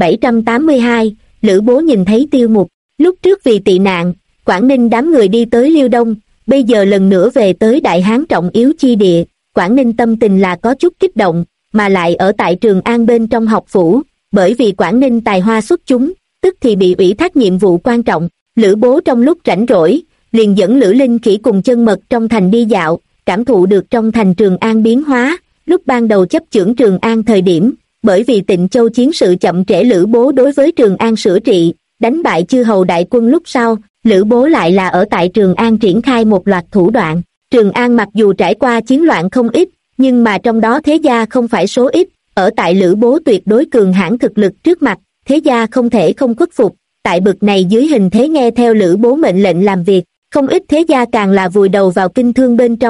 1782, Lữ Bố nhìn thấy Tiêu Mục. Lúc trước vì tị nạn, Quảng Ninh đám người đi tới Liêu Đông, bây giờ lần nữa về tới Đại Hán trọng yếu chi địa, Quảng Ninh tâm tình là có chút kích động, mà lại ở tại Trường An bên trong học phủ, bởi vì Quảng Ninh tài hoa xuất chúng, tức thì bị ủy thác nhiệm vụ quan trọng. Lữ Bố trong lúc rảnh rỗi, liền dẫn Lữ Linh Khỉ cùng Chân Mật trong thành đi dạo, cảm thụ được trong thành Trường An biến hóa. Lúc ban đầu chấp chưởng Trường An thời điểm, bởi vì Tịnh Châu chiến sự chậm trễ Lữ Bố đối với Trường An sửa trị, đánh bại chư hầu đại quân lúc sau, Lữ Bố lại là ở tại Trường An triển khai một loạt thủ đoạn. Trường An mặc dù trải qua chiến loạn không ít, nhưng mà trong đó thế gia không phải số ít, ở tại Lữ Bố tuyệt đối cường hãn thực lực trước mặt, thế gia không thể không khuất phục, tại bực này dưới hình thế nghe theo Lữ Bố mệnh lệnh làm việc, không ít thế gia càng là vùi đầu vào kinh thương bên trong,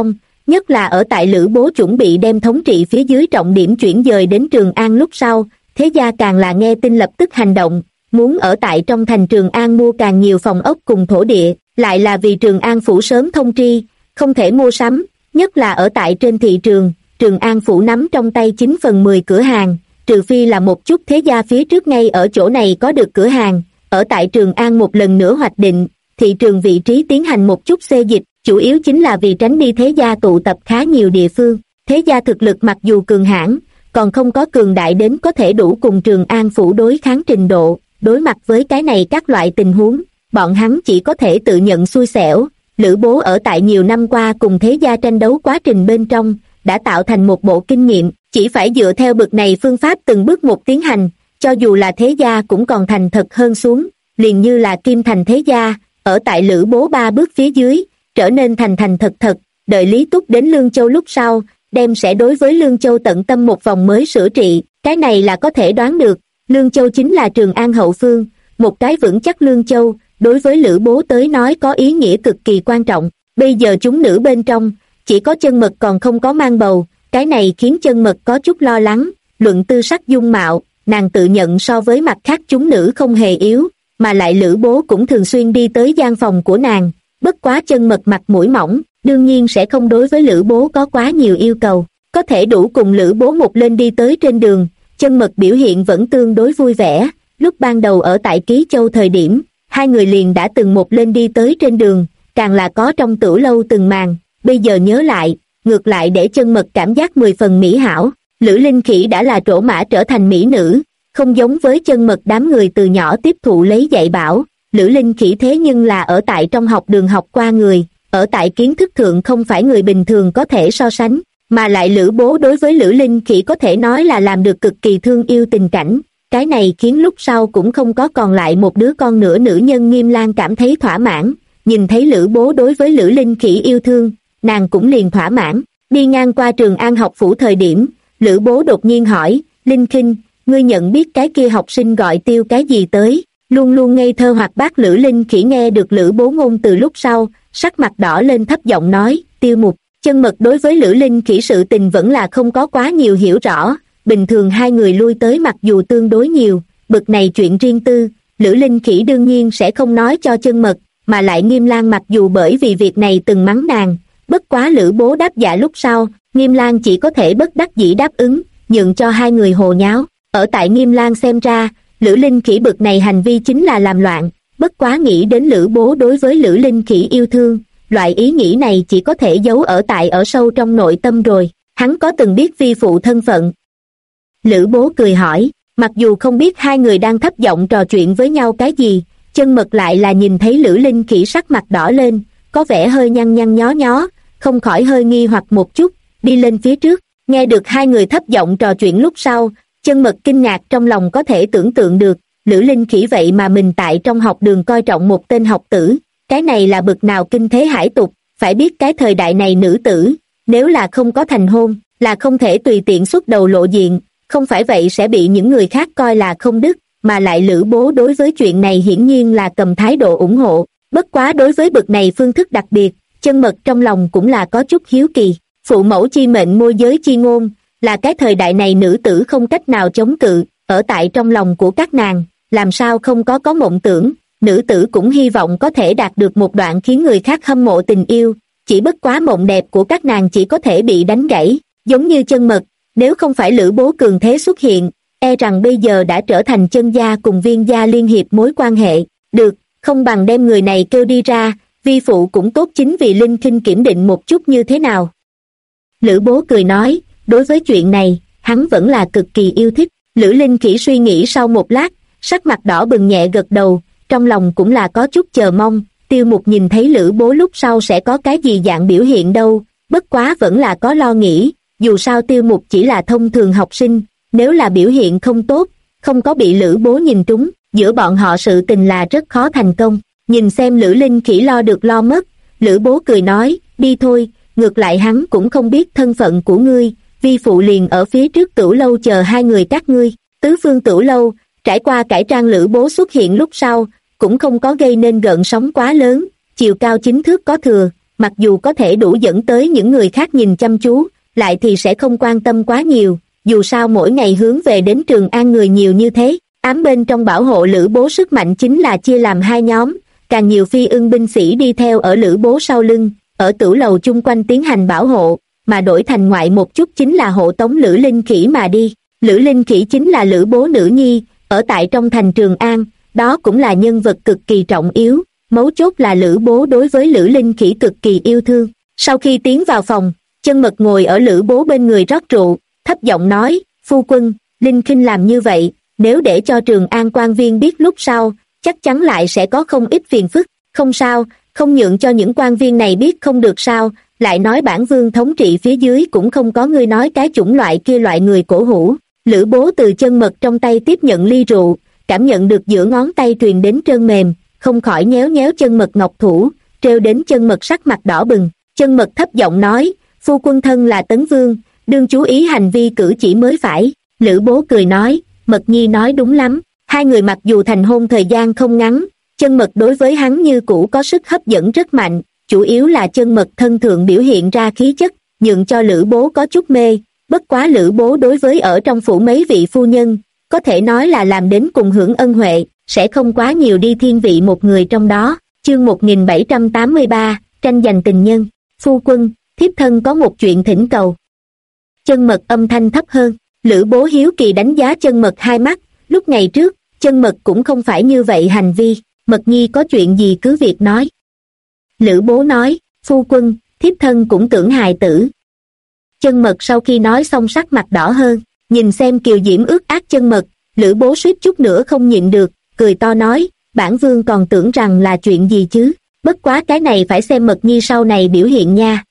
nhất là ở tại Lữ Bố chuẩn bị đem thống trị phía dưới trọng điểm chuyển dời đến Trường An lúc sau, thế gia càng là nghe tin lập tức hành động, muốn ở tại trong thành Trường An mua càng nhiều phòng ốc cùng thổ địa, lại là vì Trường An phủ sớm thông tri, không thể mua sắm, nhất là ở tại trên thị trường, Trường An phủ nắm trong tay 9/10 cửa hàng, trừ phi là một chút thế gia phía trước ngay ở chỗ này có được cửa hàng, ở tại Trường An một lần nữa hoạch định, thị trường vị trí tiến hành một chút xê dịch, chủ yếu chính là vì tránh đi thế gia tụ tập khá nhiều địa phương, thế gia thực lực mặc dù cường hãn, còn không có cường đại đến có thể đủ cùng Trường An phủ đối kháng trình độ, đối mặt với cái này các loại tình huống, bọn hắn chỉ có thể tự nhận xui xẻo. Lữ Bố ở tại nhiều năm qua cùng thế gia tranh đấu quá trình bên trong, đã tạo thành một bộ kinh nghiệm, chỉ phải dựa theo bực này phương pháp từng bước một tiến hành, cho dù là thế gia cũng còn thành thật hơn xuống, liền như là Kim Thành thế gia, ở tại Lữ Bố 3 bước phía dưới, trở nên thành thành thật thật, đợi Lý Túc đến Lương Châu lúc sau, đem sẽ đối với Lương Châu tận tâm một vòng mới sửa trị, cái này là có thể đoán được, Lương Châu chính là Trường An hậu phương, một cái vững chắc Lương Châu, đối với Lữ Bố tới nói có ý nghĩa cực kỳ quan trọng, bây giờ chúng nữ bên trong, chỉ có Chân Mật còn không có mang bầu, cái này khiến Chân Mật có chút lo lắng, luận tư sắc dung mạo, nàng tự nhận so với mặt khác chúng nữ không hề yếu, mà lại Lữ Bố cũng thường xuyên đi tới gian phòng của nàng, bất quá Chân Mật mặt mũi mỏng, đương nhiên sẽ không đối với Lữ Bố có quá nhiều yêu cầu, có thể đủ cùng Lữ Bố một lên đi tới trên đường, Chân Mật biểu hiện vẫn tương đối vui vẻ, lúc ban đầu ở tại Ký Châu thời điểm, hai người liền đã từng một lên đi tới trên đường, càng là có trong tửu lâu từng màn, bây giờ nhớ lại, ngược lại để Chân Mật cảm giác 10 phần mỹ hảo, Lữ Linh Khỉ đã là trổ mã trở thành mỹ nữ, không giống với Chân Mật đám người từ nhỏ tiếp thụ lấy dạy bảo, Lữ Linh Khỉ thế nhưng là ở tại trong học đường học qua người, ở tại kiến thức thượng không phải người bình thường có thể so sánh, mà lại Lữ Bố đối với Lữ Linh Khỉ có thể nói là làm được cực kỳ thương yêu tình cảnh, cái này khiến lúc sau cũng không có còn lại một đứa con nữa nữ nhân Nghiêm Lang cảm thấy thỏa mãn, nhìn thấy Lữ Bố đối với Lữ Linh Khỉ yêu thương, nàng cũng liền thỏa mãn, đi ngang qua Trường An học phủ thời điểm, Lữ Bố đột nhiên hỏi, Linh Khinh, ngươi nhận biết cái kia học sinh gọi Tiêu cái gì tới, luôn luôn ngây thơ hoạt bát Lữ Linh Khỉ nghe được Lữ Bố ngôn từ lúc sau, sắc mặt đỏ lên thấp giọng nói, Tiêu Mục. Chân Mật đối với Lữ Linh Khỉ sự tình vẫn là không có quá nhiều hiểu rõ, bình thường hai người lui tới mặc dù tương đối nhiều, bực này chuyện riêng tư, Lữ Linh Khỉ đương nhiên sẽ không nói cho Chân Mật, mà lại Nghiêm Lang mặc dù bởi vì việc này từng mắng nàng, bất quá Lữ Bố đáp dạ lúc sau, Nghiêm Lang chỉ có thể bất đắc dĩ đáp ứng, nhượng cho hai người hồ nháo, ở tại Nghiêm Lang xem ra, Lữ Linh Khỉ bực này hành vi chính là làm loạn, bất quá nghĩ đến Lữ Bố đối với Lữ Linh Khỉ yêu thương, loại ý nghĩ này chỉ có thể giấu ở sâu trong nội tâm rồi, hắn có từng biết vi phụ thân phận. Lữ Bố cười hỏi, mặc dù không biết hai người đang thấp giọng trò chuyện với nhau cái gì, Chân Mật lại là nhìn thấy Lữ Linh Khỉ sắc mặt đỏ lên, có vẻ hơi nhăn nhăn nhó nhó, không khỏi hơi nghi hoặc một chút, đi lên phía trước, nghe được hai người thấp giọng trò chuyện lúc sau, Chân Mật kinh ngạc trong lòng có thể tưởng tượng được, Lữ Linh Khỉ vậy mà mình tại trong học đường coi trọng một tên học tử, cái này là bực nào kinh thế hải tục, phải biết cái thời đại này nữ tử, nếu là không có thành hôn, là không thể tùy tiện xuất đầu lộ diện, không phải vậy sẽ bị những người khác coi là không đức, mà lại Lữ Bố đối với chuyện này hiển nhiên là cầm thái độ ủng hộ, bất quá đối với bực này phương thức đặc biệt, Chân Mật trong lòng cũng là có chút hiếu kỳ, phụ mẫu chi mệnh môi giới chi ngôn, là cái thời đại này nữ tử không cách nào chống cự, ở tại trong lòng của các nàng, làm sao không có mộng tưởng, nữ tử cũng hy vọng có thể đạt được một đoạn khiến người khác hâm mộ tình yêu, chỉ bất quá mộng đẹp của các nàng chỉ có thể bị đánh gãy, giống như Chân Mật, nếu không phải Lữ Bố cường thế xuất hiện, e rằng bây giờ đã trở thành Chân gia cùng Viên gia liên hiệp mối quan hệ, được, không bằng đem người này kêu đi ra, vi phụ cũng tốt chính vì Linh Khinh kiểm định một chút như thế nào. Lữ Bố cười nói, đối với chuyện này, hắn vẫn là cực kỳ yêu thích, Lữ Linh Khỉ suy nghĩ sau một lát, sắc mặt đỏ bừng nhẹ gật đầu, trong lòng cũng là có chút chờ mong, Tiêu Mục nhìn thấy Lữ Bố lúc sau sẽ có cái gì dạng biểu hiện đâu, bất quá vẫn là có lo nghĩ, dù sao Tiêu Mục chỉ là thông thường học sinh, nếu là biểu hiện không tốt, không có bị Lữ Bố nhìn trúng, giữa bọn họ sự tình là rất khó thành công, nhìn xem Lữ Linh Khỉ lo được lo mất, Lữ Bố cười nói, đi thôi, ngược lại hắn cũng không biết thân phận của ngươi, vi phụ liền ở phía trước tửu lâu chờ hai người các ngươi, tứ phương tửu lâu, trải qua cải trang Lữ Bố xuất hiện lúc sau, cũng không có gây nên gợn sóng quá lớn, chiều cao 9 thước có thừa, mặc dù có thể đủ dẫn tới những người khác nhìn chăm chú, lại thì sẽ không quan tâm quá nhiều, dù sao mỗi ngày hướng về đến Trường An người nhiều như thế. Ám bên trong bảo hộ Lữ Bố sức mạnh chính là chia làm hai nhóm, càng nhiều phi ưng binh sĩ đi theo ở Lữ Bố sau lưng, ở tử lầu chung quanh tiến hành bảo hộ, mà đổi thành ngoại một chút chính là hộ tống Lữ Linh Khỉ mà đi. Lữ Linh Khỉ chính là Lữ Bố nữ nhi, ở tại trong thành Trường An, đó cũng là nhân vật cực kỳ trọng yếu, mấu chốt là Lữ Bố đối với Lữ Linh Khỉ cực kỳ yêu thương. Sau khi tiến vào phòng, Chân Mật ngồi ở Lữ Bố bên người rót rượu, thấp giọng nói, phu quân, Linh Khinh làm như vậy, nếu để cho Trường An quan viên biết lúc sau, chắc chắn lại sẽ có không ít phiền phức. Không sao, không nhượng cho những quan viên này biết không được sao, lại nói bản vương thống trị phía dưới cũng không có ngươi nói cái chủng loại kia loại người cổ hủ. Lữ Bố từ Chân Mật trong tay tiếp nhận ly rượu, cảm nhận được giữa ngón tay truyền đến trơn mềm, không khỏi nhéo nhéo Chân Mật ngọc thủ, trêu đến Chân Mật sắc mặt đỏ bừng. Chân Mật thấp giọng nói, phu quân thân là Tấn Vương, đương chú ý hành vi cử chỉ mới phải. Lữ Bố cười nói, Mật nhi nói đúng lắm. Hai người mặc dù thành hôn thời gian không ngắn, Chân Mật đối với hắn như cũ có sức hấp dẫn rất mạnh, chủ yếu là Chân Mật thân thượng biểu hiện ra khí chất, nhượng cho Lữ Bố có chút mê. Bất quá Lữ Bố đối với ở trong phủ mấy vị phu nhân, có thể nói là làm đến cùng hưởng ân huệ, sẽ không quá nhiều đi thiên vị một người trong đó. Chương 1783, tranh giành tình nhân. Phu quân, thiếp thân có một chuyện thỉnh cầu. Chân Mật âm thanh thấp hơn. Lữ Bố hiếu kỳ đánh giá Chân Mật hai mắt, lúc ngày trước, Chân Mật cũng không phải như vậy hành vi. Mật nhi có chuyện gì cứ việc nói. Lữ Bố nói, phu quân, thiếp thân cũng tưởng hài tử. Chân Mật sau khi nói xong sắc mặt đỏ hơn, nhìn xem kiều diễm ướt át Chân Mật, Lữ Bố suýt chút nữa không nhịn được, cười to nói, bản vương còn tưởng rằng là chuyện gì chứ, bất quá cái này phải xem Mật nhi sau này biểu hiện nha.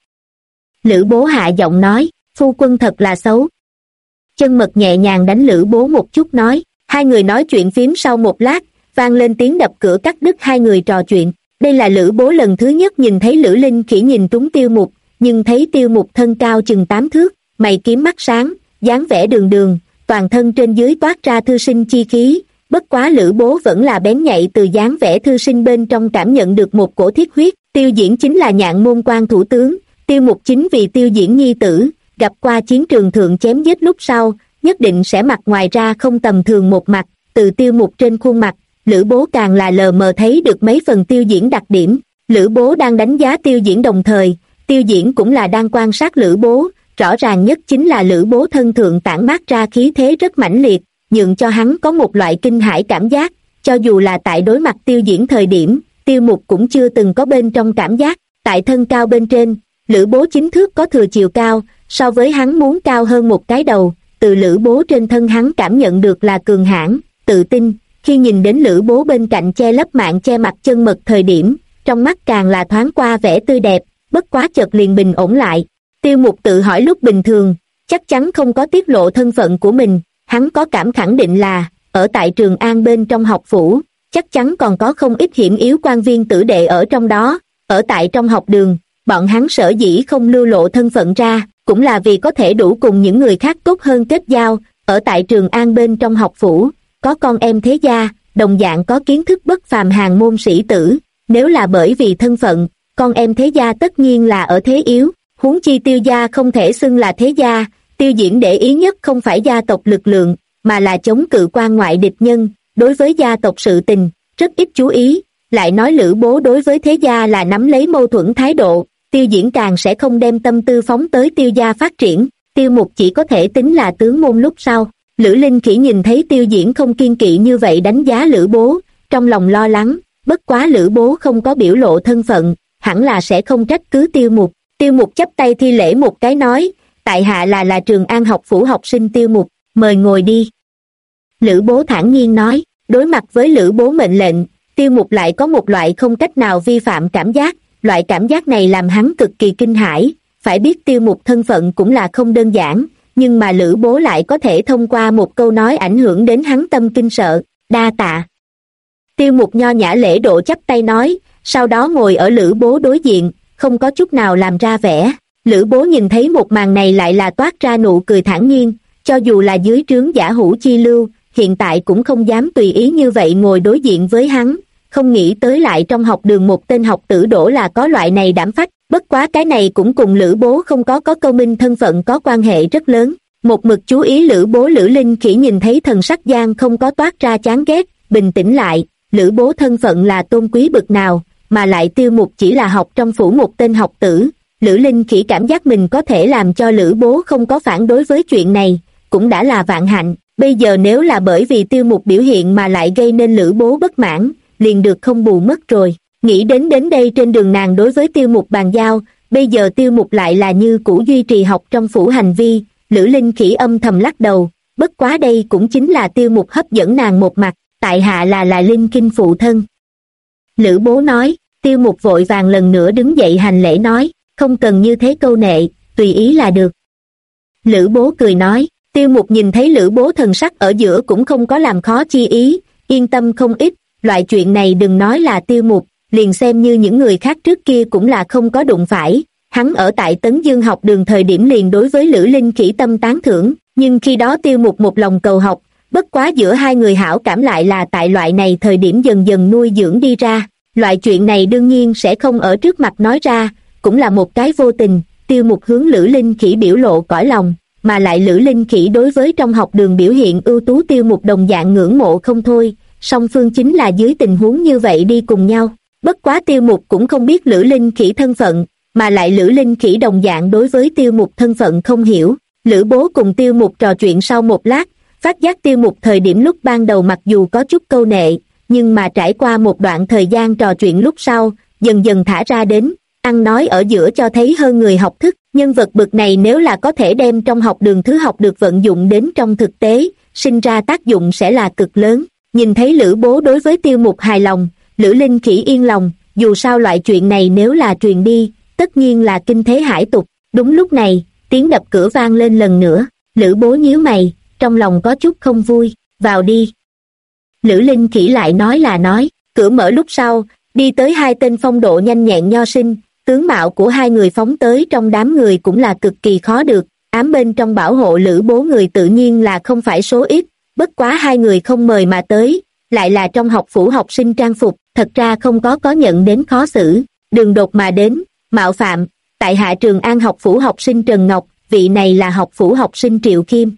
Lữ Bố hạ giọng nói, phu quân thật là xấu. Chân Mật nhẹ nhàng đánh Lữ Bố một chút nói, hai người nói chuyện phím sau một lát, vang lên tiếng đập cửa cắt đứt hai người trò chuyện. Đây là Lữ Bố lần thứ nhất nhìn thấy Lữ Linh Khỉ nhìn trúng Tiêu Mục, nhưng thấy Tiêu Mục thân cao chừng 8 thước, mày kiếm mắt sáng, dáng vẻ đường đường, toàn thân trên dưới toát ra thư sinh chi khí. Bất quá Lữ Bố vẫn là bén nhạy từ dáng vẻ thư sinh bên trong cảm nhận được một cổ thiết huyết. Tiêu Diễn chính là Nhạn Môn quan thủ tướng, Tiêu Mục chính vì Tiêu Diễn nhi tử, gặp qua chiến trường thượng chém giết lúc sau, nhất định sẽ mặt ngoài ra không tầm thường một mặt. Từ Tiêu Mục trên khuôn mặt, Lữ Bố càng là lờ mờ thấy được mấy phần Tiêu Diễn đặc điểm. Lữ Bố đang đánh giá Tiêu Diễn đồng thời, Tiêu Diễn cũng là đang quan sát Lữ Bố, rõ ràng nhất chính là Lữ Bố thân thượng tản mát ra khí thế rất mãnh liệt, nhượng cho hắn có một loại kinh hãi cảm giác, cho dù là tại đối mặt Tiêu Diễn thời điểm, Tiêu Mục cũng chưa từng có bên trong cảm giác. Tại thân cao bên trên, Lữ Bố chính thước có thừa chiều cao, so với hắn muốn cao hơn một cái đầu. Từ Lữ Bố trên thân hắn cảm nhận được là cường hãn, tự tin. Khi nhìn đến Lữ Bố bên cạnh che lấp mạng che mặt Chân Mật thời điểm, trong mắt càng là thoáng qua vẻ tươi đẹp, bất quá chợt liền bình ổn lại. Tiêu Mục tự hỏi lúc bình thường, chắc chắn không có tiết lộ thân phận của mình, hắn có cảm khẳng định là, ở tại Trường An bên trong học phủ, chắc chắn còn có không ít hiểm yếu quan viên tử đệ ở trong đó. Ở tại trong học đường, bọn hắn sở dĩ không lưu lộ thân phận ra, cũng là vì có thể đủ cùng những người khác tốt hơn kết giao. Ở tại Trường An bên trong học phủ, có con em thế gia, đồng dạng có kiến thức bất phàm hàng môn sĩ tử. Nếu là bởi vì thân phận, con em thế gia tất nhiên là ở thế yếu, huống chi Tiêu gia không thể xưng là thế gia. Tiêu Diễn để ý nhất không phải gia tộc lực lượng, mà là chống cự quan ngoại địch nhân. Đối với gia tộc sự tình, rất ít chú ý. Lại nói Lữ Bố đối với thế gia là nắm lấy mâu thuẫn thái độ, Tiêu Diễn càng sẽ không đem tâm tư phóng tới Tiêu gia phát triển. Tiêu Mục chỉ có thể tính là tướng môn lúc sau. Lữ Linh Khỉ nhìn thấy Tiêu Diễn không kiên kỵ như vậy đánh giá Lữ Bố, trong lòng lo lắng, bất quá Lữ Bố không có biểu lộ thân phận, hẳn là sẽ không trách cứ Tiêu Mục. Tiêu Mục chắp tay thi lễ một cái nói, tại hạ là Trường An học phủ học sinh Tiêu Mục, mời ngồi đi. Lữ Bố thản nhiên nói, đối mặt với Lữ Bố mệnh lệnh, Tiêu Mục lại có một loại không cách nào vi phạm cảm giác, loại cảm giác này làm hắn cực kỳ kinh hãi. Phải biết Tiêu Mục thân phận cũng là không đơn giản, nhưng mà Lữ Bố lại có thể thông qua một câu nói ảnh hưởng đến hắn tâm kinh sợ. Đa tạ. Tiêu Mục nho nhã lễ độ chắp tay nói, sau đó ngồi ở Lữ Bố đối diện, không có chút nào làm ra vẻ. Lữ Bố nhìn thấy một màn này lại là toát ra nụ cười thản nhiên, cho dù là dưới trướng Giả Hữu Chi Lưu, hiện tại cũng không dám tùy ý như vậy ngồi đối diện với hắn, không nghĩ tới lại trong học đường một tên học tử đổ là có loại này đảm phách. Bất quá cái này cũng cùng Lữ Bố không có câu minh thân phận có quan hệ rất lớn. Một mực chú ý Lữ Bố Lữ Linh Khỉ nhìn thấy thần sắc Giang không có toát ra chán ghét, bình tĩnh lại, Lữ Bố thân phận là tôn quý bực nào, mà lại Tiêu Mục chỉ là học trong phủ một tên học tử. Lữ Linh Khỉ cảm giác mình có thể làm cho Lữ Bố không có phản đối với chuyện này, cũng đã là vạn hạnh. Bây giờ nếu là bởi vì Tiêu Mục biểu hiện mà lại gây nên Lữ Bố bất mãn, liền được không bù mất rồi. Nghĩ đến đây trên đường nàng đối với Tiêu Mục bàn giao, bây giờ Tiêu Mục lại là như cũ duy trì học trong phủ hành vi. Lữ Linh Khỉ âm thầm lắc đầu, bất quá đây cũng chính là Tiêu Mục hấp dẫn nàng một mặt, tại hạ là Linh Kinh phụ thân. Lữ Bố nói. Tiêu Mục vội vàng lần nữa đứng dậy hành lễ nói, không cần như thế câu nệ, tùy ý là được. Lữ Bố cười nói. Tiêu Mục nhìn thấy Lữ Bố thần sắc ở giữa cũng không có làm khó chi ý, yên tâm không ít. Loại chuyện này đừng nói là Tiêu Mục, liền xem như những người khác trước kia cũng là không có đụng phải. Hắn ở tại Tấn Dương học đường thời điểm liền đối với Lữ Linh Khỉ tâm tán thưởng, nhưng khi đó Tiêu Mục một lòng cầu học, bất quá giữa hai người hảo cảm lại là tại loại này thời điểm dần dần nuôi dưỡng đi ra. Loại chuyện này đương nhiên sẽ không ở trước mặt nói ra, cũng là một cái vô tình. Tiêu Mục hướng Lữ Linh Khỉ biểu lộ cõi lòng, mà lại Lữ Linh Khỉ đối với trong học đường biểu hiện ưu tú Tiêu Mục đồng dạng ngưỡng mộ không thôi, song phương chính là dưới tình huống như vậy đi cùng nhau. Bất quá Tiêu Mục cũng không biết Lữ Linh Khỉ thân phận, mà lại Lữ Linh Khỉ đồng dạng đối với Tiêu Mục thân phận không hiểu. Lữ Bố cùng Tiêu Mục trò chuyện sau một lát, phát giác Tiêu Mục thời điểm lúc ban đầu mặc dù có chút câu nệ, nhưng mà trải qua một đoạn thời gian trò chuyện lúc sau, dần dần thả ra đến, ăn nói ở giữa cho thấy hơn người học thức. Nhân vật bực này nếu là có thể đem trong học đường thứ học được vận dụng đến trong thực tế, sinh ra tác dụng sẽ là cực lớn. Nhìn thấy Lữ Bố đối với Tiêu Mục hài lòng, Lữ Linh Khỉ yên lòng, dù sao loại chuyện này nếu là truyền đi, tất nhiên là kinh thế hải tục. Đúng lúc này, tiếng đập cửa vang lên lần nữa. Lữ Bố nhíu mày, trong lòng có chút không vui. Vào đi. Lữ Linh Khỉ lại nói, cửa mở lúc sau, đi tới hai tên phong độ nhanh nhẹn nho sinh, tướng mạo của hai người phóng tới trong đám người cũng là cực kỳ khó được, ám bên trong bảo hộ Lữ Bố người tự nhiên là không phải số ít, bất quá hai người không mời mà tới, lại là trong học phủ học sinh trang phục, thật ra không có nhận đến khó xử, đường đột mà đến, mạo phạm, tại hạ Trường An học phủ học sinh Trần Ngọc, vị này là học phủ học sinh Triệu Khiêm.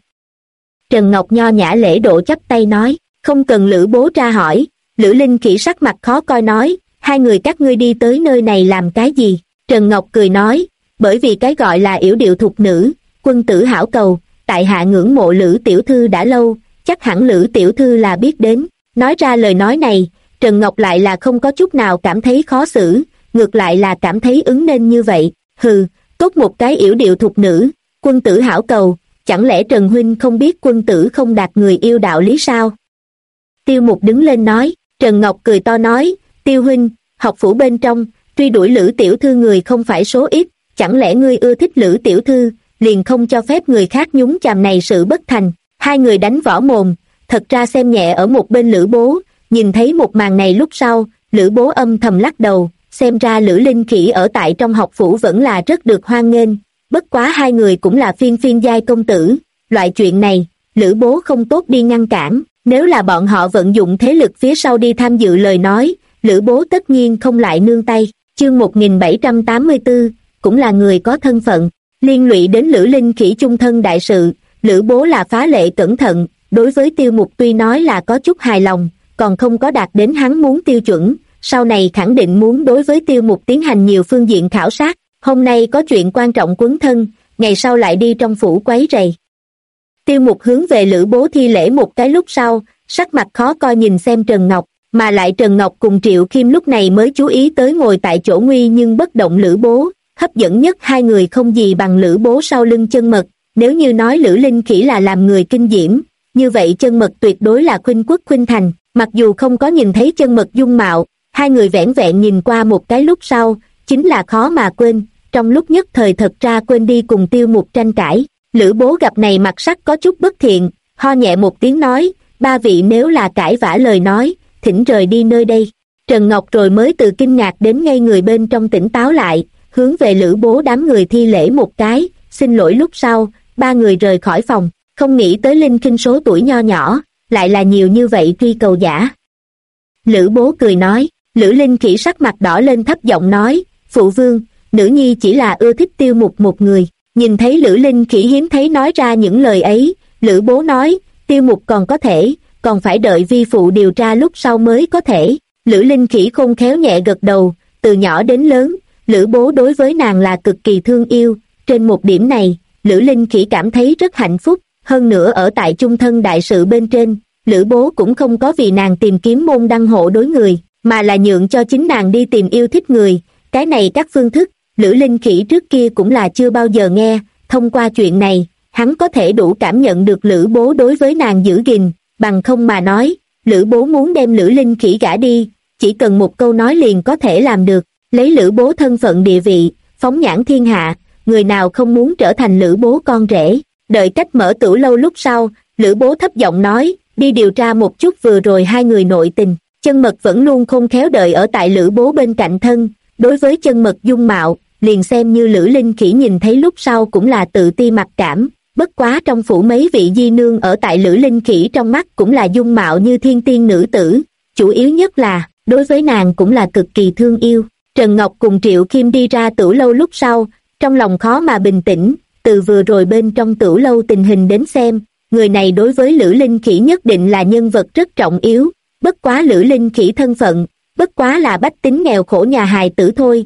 Trần Ngọc nho nhã lễ độ chắp tay nói, không cần Lữ Bố tra hỏi. Lữ Linh Khỉ sắc mặt khó coi nói, hai người các ngươi đi tới nơi này làm cái gì? Trần Ngọc cười nói, bởi vì cái gọi là yểu điệu thục nữ, quân tử hảo cầu, tại hạ ngưỡng mộ Lữ tiểu thư đã lâu, chắc hẳn Lữ tiểu thư là biết đến. Nói ra lời nói này, Trần Ngọc lại là không có chút nào cảm thấy khó xử, ngược lại là cảm thấy ứng nên như vậy. Hừ, tốt một cái yểu điệu thục nữ, quân tử hảo cầu, chẳng lẽ Trần huynh không biết quân tử không đạt người yêu đạo lý sao? Tiêu Mục đứng lên nói. Trần Ngọc cười to nói, Tiêu huynh, học phủ bên trong, truy đuổi Lữ tiểu thư người không phải số ít, chẳng lẽ ngươi ưa thích Lữ tiểu thư, liền không cho phép người khác nhúng chàm này sự bất thành. Hai người đánh võ mồm, thật ra xem nhẹ ở một bên Lữ Bố, nhìn thấy một màn này lúc sau, Lữ Bố âm thầm lắc đầu, xem ra Lữ Linh Khỉ ở tại trong học phủ vẫn là rất được hoan nghênh, bất quá hai người cũng là phiên giai công tử, loại chuyện này, Lữ Bố không tốt đi ngăn cản. Nếu là bọn họ vận dụng thế lực phía sau đi tham dự lời nói, Lữ Bố tất nhiên không lại nương tay. Chương 1784, cũng là người có thân phận, liên lụy đến Lữ Linh Khỉ chung thân đại sự, Lữ Bố là phá lệ cẩn thận, đối với Tiêu Mục tuy nói là có chút hài lòng, còn không có đạt đến hắn muốn tiêu chuẩn, sau này khẳng định muốn đối với Tiêu Mục tiến hành nhiều phương diện khảo sát, hôm nay có chuyện quan trọng quấn thân, ngày sau lại đi trong phủ quấy rầy. Tiêu Mục hướng về Lữ Bố thi lễ một cái lúc sau, sắc mặt khó coi nhìn xem Trần Ngọc, mà lại Trần Ngọc cùng Triệu Khiêm lúc này mới chú ý tới ngồi tại chỗ nguy nhưng bất động Lữ Bố, hấp dẫn nhất hai người không gì bằng Lữ Bố sau lưng Chân Mật, nếu như nói Lữ Linh Khỉ là làm người kinh diễm, như vậy Chân Mật tuyệt đối là khuynh quốc khuynh thành, mặc dù không có nhìn thấy Chân Mật dung mạo, hai người vẻn vẹn nhìn qua một cái lúc sau, chính là khó mà quên, trong lúc nhất thời thật ra quên đi cùng Tiêu Mục tranh cãi. Lữ Bố gặp này mặt sắc có chút bất thiện, ho nhẹ một tiếng nói, ba vị nếu là cãi vã lời nói, thỉnh rời đi nơi đây. Trần Ngọc rồi mới từ kinh ngạc đến ngay người bên trong tỉnh táo lại, hướng về Lữ Bố đám người thi lễ một cái, xin lỗi lúc sau, ba người rời khỏi phòng, không nghĩ tới Linh Kinh số tuổi nho nhỏ, lại là nhiều như vậy truy cầu giả. Lữ Bố cười nói, Lữ Linh Khỉ sắc mặt đỏ lên thấp giọng nói, phụ vương, nữ nhi chỉ là ưa thích Tiêu Mục một người. Nhìn thấy Lữ Linh Khỉ hiếm thấy nói ra những lời ấy, Lữ bố nói, Tiêu Mục còn có thể, còn phải đợi vi phụ điều tra lúc sau mới có thể. Lữ Linh Khỉ khôn khéo nhẹ gật đầu, từ nhỏ đến lớn, Lữ bố đối với nàng là cực kỳ thương yêu, trên một điểm này, Lữ Linh Khỉ cảm thấy rất hạnh phúc, hơn nữa ở tại chung thân đại sự bên trên, Lữ bố cũng không có vì nàng tìm kiếm môn đăng hộ đối người, mà là nhượng cho chính nàng đi tìm yêu thích người, cái này các phương thức, Lữ Linh Khỉ trước kia cũng là chưa bao giờ nghe, thông qua chuyện này, hắn có thể đủ cảm nhận được Lữ bố đối với nàng giữ gìn, bằng không mà nói, Lữ bố muốn đem Lữ Linh Khỉ gả đi, chỉ cần một câu nói liền có thể làm được, lấy Lữ bố thân phận địa vị, phóng nhãn thiên hạ, người nào không muốn trở thành Lữ bố con rể. Đợi cách mở tửu lâu lúc sau, Lữ bố thấp giọng nói, đi điều tra một chút vừa rồi hai người nội tình. Chân Mật vẫn luôn khôn khéo đợi ở tại Lữ bố bên cạnh thân, đối với Chân Mật dung mạo, liền xem như Lữ Linh Khỉ nhìn thấy lúc sau cũng là tự ti mặc cảm, bất quá trong phủ mấy vị di nương ở tại Lữ Linh Khỉ trong mắt cũng là dung mạo như thiên tiên nữ tử, chủ yếu nhất là, đối với nàng cũng là cực kỳ thương yêu. Trần Ngọc cùng Triệu Kim đi ra tửu lâu lúc sau, trong lòng khó mà bình tĩnh, từ vừa rồi bên trong tửu lâu tình hình đến xem, người này đối với Lữ Linh Khỉ nhất định là nhân vật rất trọng yếu, bất quá Lữ Linh Khỉ thân phận, bất quá là bách tính nghèo khổ nhà hài tử thôi,